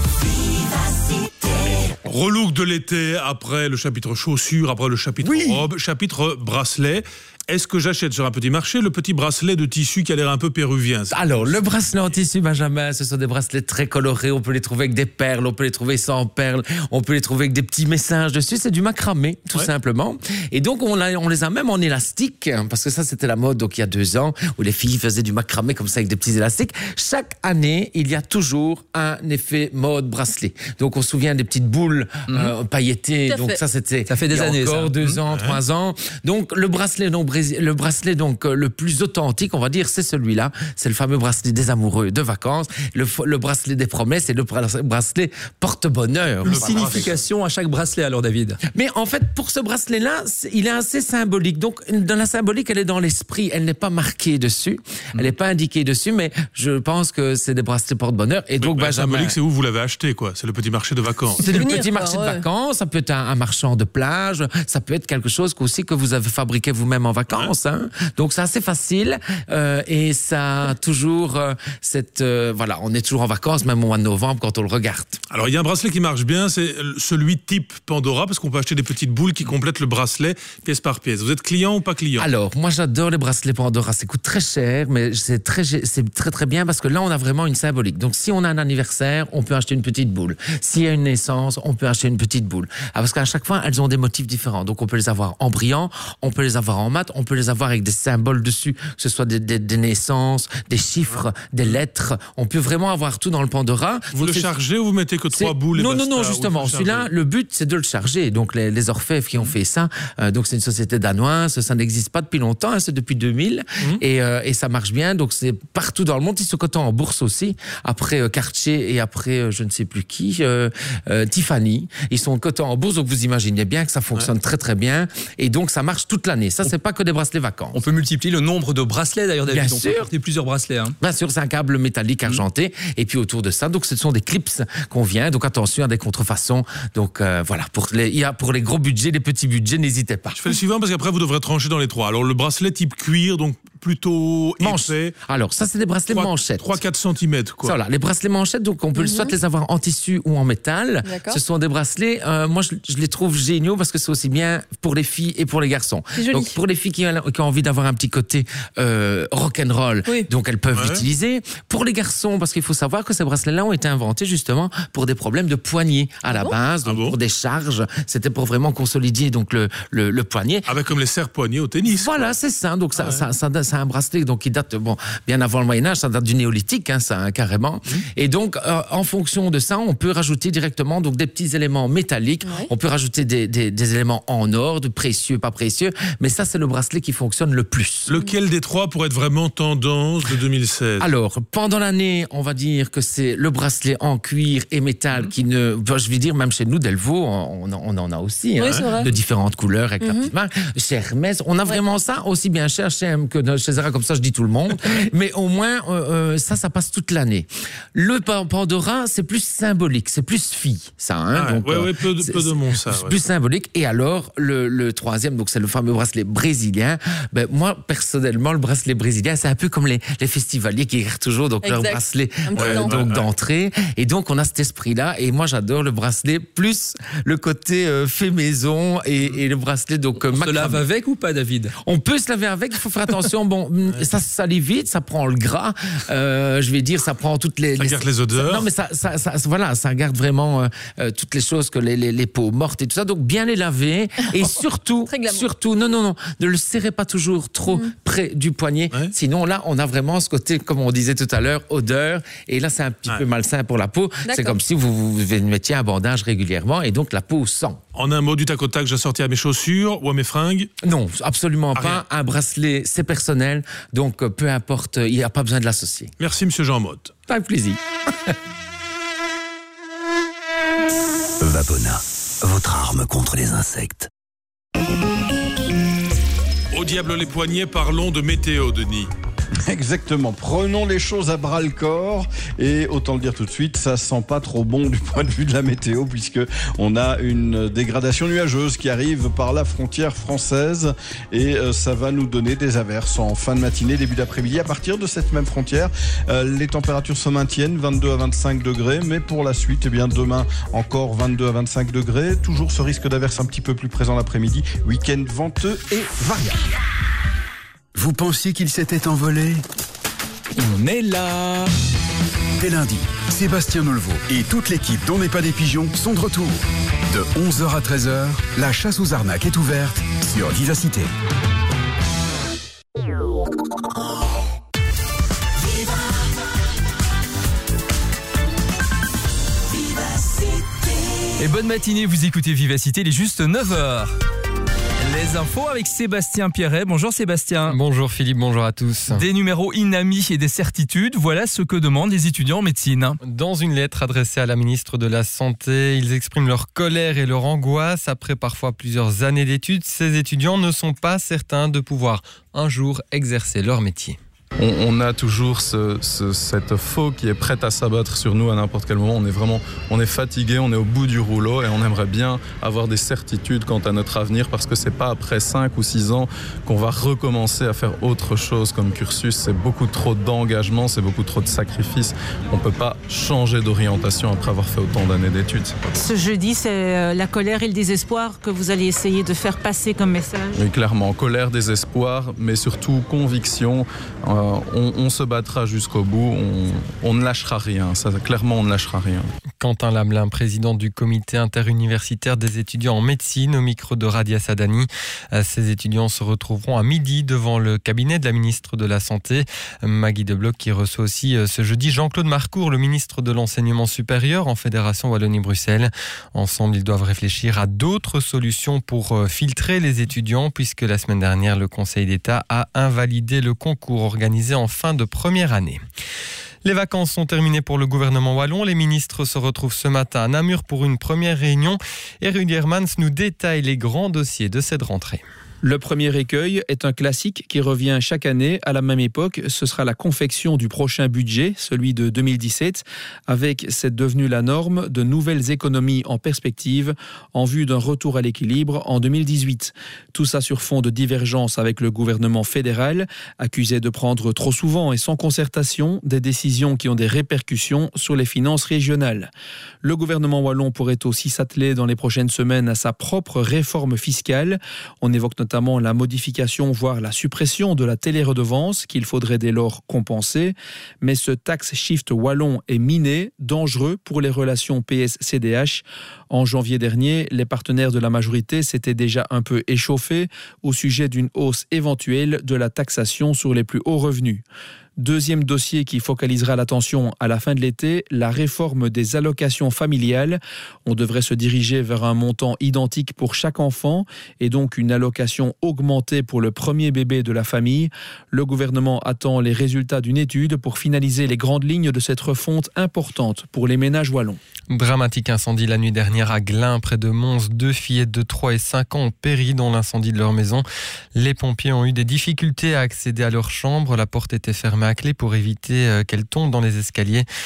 Relook de l'été, après le chapitre chaussures, après le chapitre
oui.
robe, chapitre bracelet. Est-ce que j'achète sur un petit marché le petit bracelet de tissu qui a l'air un peu péruvien?
Alors, le bracelet en tissu, Benjamin, ce sont des bracelets très colorés. On peut les trouver avec des perles, on peut les trouver sans perles, on peut les trouver avec des petits messages dessus. C'est du macramé, tout ouais. simplement. Et donc, on, a, on les a même en élastique, parce que ça, c'était la mode donc il y a deux ans, où les filles faisaient du macramé comme ça avec des petits élastiques. Chaque année, il y a toujours un effet mode bracelet. Donc, on se souvient des petites boules mmh. euh, pailletées. Donc, ça, c'était
ça fait des
il y a
années,
encore
ça.
deux
mmh.
ans,
ouais.
trois ans. Donc, le bracelet, donc, le bracelet donc le plus authentique, on va dire, c'est celui-là. C'est le fameux bracelet des amoureux de vacances. Le, le bracelet des promesses et le bracelet porte-bonheur.
Une signification à chaque bracelet, alors, David.
Mais en fait, pour ce bracelet-là, il est assez symbolique. Donc, dans la symbolique, elle est dans l'esprit. Elle n'est pas marquée dessus. Elle n'est pas indiquée dessus, mais je pense que c'est des bracelets porte-bonheur. Et donc,
oui, bah,
Benjamin...
symbolique, c'est où vous l'avez acheté, quoi. C'est le petit marché de vacances.
C'est le petit marché
quoi,
de
ouais.
vacances. Ça peut être un, un marchand de plage. Ça peut être quelque chose aussi que vous avez fabriqué vous-même en vacances. Ouais. Hein. Donc c'est assez facile euh, et ça a toujours euh, cette euh, voilà, on est toujours en vacances même au mois de novembre quand on le regarde.
Alors il y a un bracelet qui marche bien, c'est celui type Pandora parce qu'on peut acheter des petites boules qui complètent le bracelet pièce par pièce. Vous êtes client ou pas client?
Alors moi j'adore les bracelets Pandora, ça coûte très cher mais c'est très c'est très très bien parce que là on a vraiment une symbolique. Donc si on a un anniversaire, on peut acheter une petite boule. S'il y a une naissance, on peut acheter une petite boule. Ah, parce qu'à chaque fois elles ont des motifs différents. Donc on peut les avoir en brillant, on peut les avoir en mat, on peut les avoir avec des symboles dessus, que ce soit des, des, des naissances, des chiffres, des lettres. On peut vraiment avoir tout dans le Pandora.
Vous le chargez ou vous mettez que trois boules et
Non,
basta,
non, non, justement. Celui-là, le but, c'est de le charger. Donc, les, les orfèvres qui ont fait ça, euh, donc c'est une société danoise, ça n'existe pas depuis longtemps, hein, c'est depuis deux mille, mmh. et, euh, et ça marche bien. Donc, c'est partout dans le monde. Ils sont cotés en bourse aussi, après euh, Cartier et après, euh, je ne sais plus qui, euh, euh, Tiffany. Ils sont cotés en bourse, donc vous imaginez bien que ça fonctionne ouais. très, très bien. Et donc, ça marche toute l'année. Ça, c'est pas que des bracelets vacances.
On peut multiplier le nombre de bracelets d'ailleurs, David.
Bien
on
sûr.
peut porter plusieurs bracelets. Hein.
Bien sûr, c'est un câble métallique argenté. Mmh. Et puis autour de ça, donc ce sont des clips qu'on vient. Donc attention à des contrefaçons. Donc euh, voilà, pour les, il y a pour les gros budgets, les petits budgets, n'hésitez pas.
Je fais le suivant parce qu'après vous devrez trancher dans les trois. Alors le bracelet type cuir, donc plutôt
Manche.
épais.
Alors ça, c'est des bracelets manchettes.
trois à quatre centimètres quoi.
Voilà, les bracelets manchettes, donc on peut mmh. soit les avoir en tissu ou en métal. D'accord. Ce sont des bracelets, euh, moi je, je les trouve géniaux parce que c'est aussi bien pour les filles et pour les garçons. Donc pour les filles qui ont, qui ont envie d'avoir un petit côté euh, rock'n'roll, oui. donc elles peuvent ouais. l'utiliser. Pour les garçons, parce qu'il faut savoir que ces bracelets-là ont été inventés justement pour des problèmes de poignet à ah la bon base, donc ah bon pour des charges. C'était pour vraiment consolider donc le, le, le poignet.
Avec comme les serre-poignets au tennis.
Voilà, c'est ça. Donc ça, ouais. ça, ça, ça, c'est un bracelet donc qui date bon bien avant le Moyen Âge, ça date du néolithique, hein, ça carrément. Mmh. Et donc euh, en fonction de ça, on peut rajouter directement donc des petits éléments métalliques. Ouais. On peut rajouter des, des, des éléments en or, de précieux, pas précieux. Mais ça, c'est le bracelet qui fonctionne le plus.
Lequel des trois pourrait être vraiment tendance de deux mille seize?
Alors, pendant l'année, on va dire que c'est le bracelet en cuir et métal mmh. qui ne... Je vais dire, même chez nous, Delvaux, on, on en a aussi, oui, hein, de différentes couleurs avec mmh. la petite marque. Chez Hermès, on a ouais. vraiment ça, aussi bien cher chez M que chez Zara, comme ça je dis tout le monde. Mais au moins, euh, ça, ça passe toute l'année. Le Pandora, c'est plus symbolique, c'est plus fille, ça. Hein,
ah,
donc,
ouais, ouais, peu de, peu de mon ça.
C'est
ouais.
plus symbolique. Et alors, le, le troisième, donc c'est le fameux bracelet brésilien. Ben, moi, personnellement, le bracelet brésilien, c'est un peu comme les, les festivaliers qui gardent toujours donc, leur bracelet euh, donc, ouais. d'entrée. Et donc, on a cet esprit-là. Et moi, j'adore le bracelet, plus le côté euh, fait maison et, et le bracelet. Donc,
on se lave avec ou pas, David?
On peut se laver avec, il faut faire attention. Bon, ouais. ça se salit vite, ça prend le gras. Euh, je vais dire, ça prend toutes les...
Ça
les,
garde les odeurs.
Ça, non, mais ça, ça, ça, voilà, ça garde vraiment euh, euh, toutes les choses, que les, les, les peaux mortes et tout ça. Donc, bien les laver. Et surtout, surtout, non, non, non, ne le serrez pas toujours trop mmh. près du poignet. Ouais. Sinon, là, on a vraiment ce côté, comme on disait tout à l'heure, odeur. Et là, c'est un petit ouais. peu malsain pour la peau. D'accord. C'est comme si vous, vous, vous mettiez un bandage régulièrement et donc la peau sent.
En un mot, du tac au tac, j'assortis à mes chaussures ou à mes fringues?
Non, absolument
Ah,
pas.
rien.
Un bracelet, c'est personnel, donc euh, peu importe, il n'y a pas besoin de l'associer.
Merci, monsieur Jean Motte.
Avec plaisir.
Vapona, votre arme contre les insectes.
Au diable les poignets, parlons de météo, Denis.
Exactement. Prenons les choses à bras le corps et autant le dire tout de suite, ça sent pas trop bon du point de vue de la météo puisque on a une dégradation nuageuse qui arrive par la frontière française et euh, ça va nous donner des averses en fin de matinée, début d'après-midi. À partir de cette même frontière, euh, les températures se maintiennent, vingt-deux à vingt-cinq degrés, mais pour la suite, eh bien demain encore vingt-deux à vingt-cinq degrés. Toujours ce risque d'averse un petit peu plus présent l'après-midi. Week-end venteux et variable.
Vous pensiez qu'il s'était envolé?
On est là.
Dès lundi, Sébastien Nolvo et toute l'équipe dont n'est pas des pigeons sont de retour. De onze heures à treize heures, la chasse aux arnaques est ouverte sur Vivacité.
Et bonne matinée, vous écoutez Vivacité, il est juste neuf heures. Les infos avec Sébastien Pierret. Bonjour Sébastien.
Bonjour Philippe, bonjour à tous.
Des numéros inamis et des certitudes, voilà ce que demandent les étudiants en médecine.
Dans une lettre adressée à la ministre de la Santé, ils expriment leur colère et leur angoisse. Après parfois plusieurs années d'études, ces étudiants ne sont pas certains de pouvoir un jour exercer leur métier.
On, on a toujours ce, ce, cette faux qui est prête à s'abattre sur nous à n'importe quel moment. On est vraiment, on est fatigué, on est au bout du rouleau et on aimerait bien avoir des certitudes quant à notre avenir parce que c'est pas après cinq ou six ans qu'on va recommencer à faire autre chose comme cursus. C'est beaucoup trop d'engagement, c'est beaucoup trop de sacrifices. On peut pas changer d'orientation après avoir fait autant d'années d'études.
Ce jeudi, c'est la colère et le désespoir que vous allez essayer de faire passer comme message.
Oui, clairement, colère, désespoir, mais surtout conviction. Euh, On, on se battra jusqu'au bout, on, on ne lâchera rien, ça, clairement on ne lâchera rien.
Quentin Lamelin, président du comité interuniversitaire des étudiants en médecine, au micro de Radia Sadani. Ces étudiants se retrouveront à midi devant le cabinet de la ministre de la Santé, Maggie Debloc, qui reçoit aussi ce jeudi Jean-Claude Marcourt, le ministre de l'Enseignement supérieur en Fédération Wallonie-Bruxelles. Ensemble, ils doivent réfléchir à d'autres solutions pour filtrer les étudiants, puisque la semaine dernière, le Conseil d'État a invalidé le concours organisé en fin de première année. Les vacances sont terminées pour le gouvernement wallon. Les ministres se retrouvent ce matin à Namur pour une première réunion. Et Rudy Hermans nous détaille les grands dossiers de cette rentrée.
Le premier écueil est un classique qui revient chaque année à la même époque. Ce sera la confection du prochain budget, celui de deux mille dix-sept, avec, c'est devenu la norme, de nouvelles économies en perspective en vue d'un retour à l'équilibre en deux mille dix-huit. Tout ça sur fond de divergence avec le gouvernement fédéral, accusé de prendre trop souvent et sans concertation des décisions qui ont des répercussions sur les finances régionales. Le gouvernement wallon pourrait aussi s'atteler dans les prochaines semaines à sa propre réforme fiscale. On évoque notamment notamment la modification, voire la suppression de la téléredevance qu'il faudrait dès lors compenser. Mais ce tax shift wallon est miné, dangereux pour les relations P S C D H. En janvier dernier, les partenaires de la majorité s'étaient déjà un peu échauffés au sujet d'une hausse éventuelle de la taxation sur les plus hauts revenus. Deuxième dossier qui focalisera l'attention à la fin de l'été, la réforme des allocations familiales. On devrait se diriger vers un montant identique pour chaque enfant et donc une allocation augmentée pour le premier bébé de la famille. Le gouvernement attend les résultats d'une étude pour finaliser les grandes lignes de cette refonte importante pour les ménages wallons.
Dramatique incendie la nuit dernière à Glun, près de Mons. Deux fillettes de trois et cinq ans ont péri dans l'incendie de leur maison. Les pompiers ont eu des difficultés à accéder à leur chambre. La porte était fermée à clé pour éviter qu'elles tombent dans les escaliers.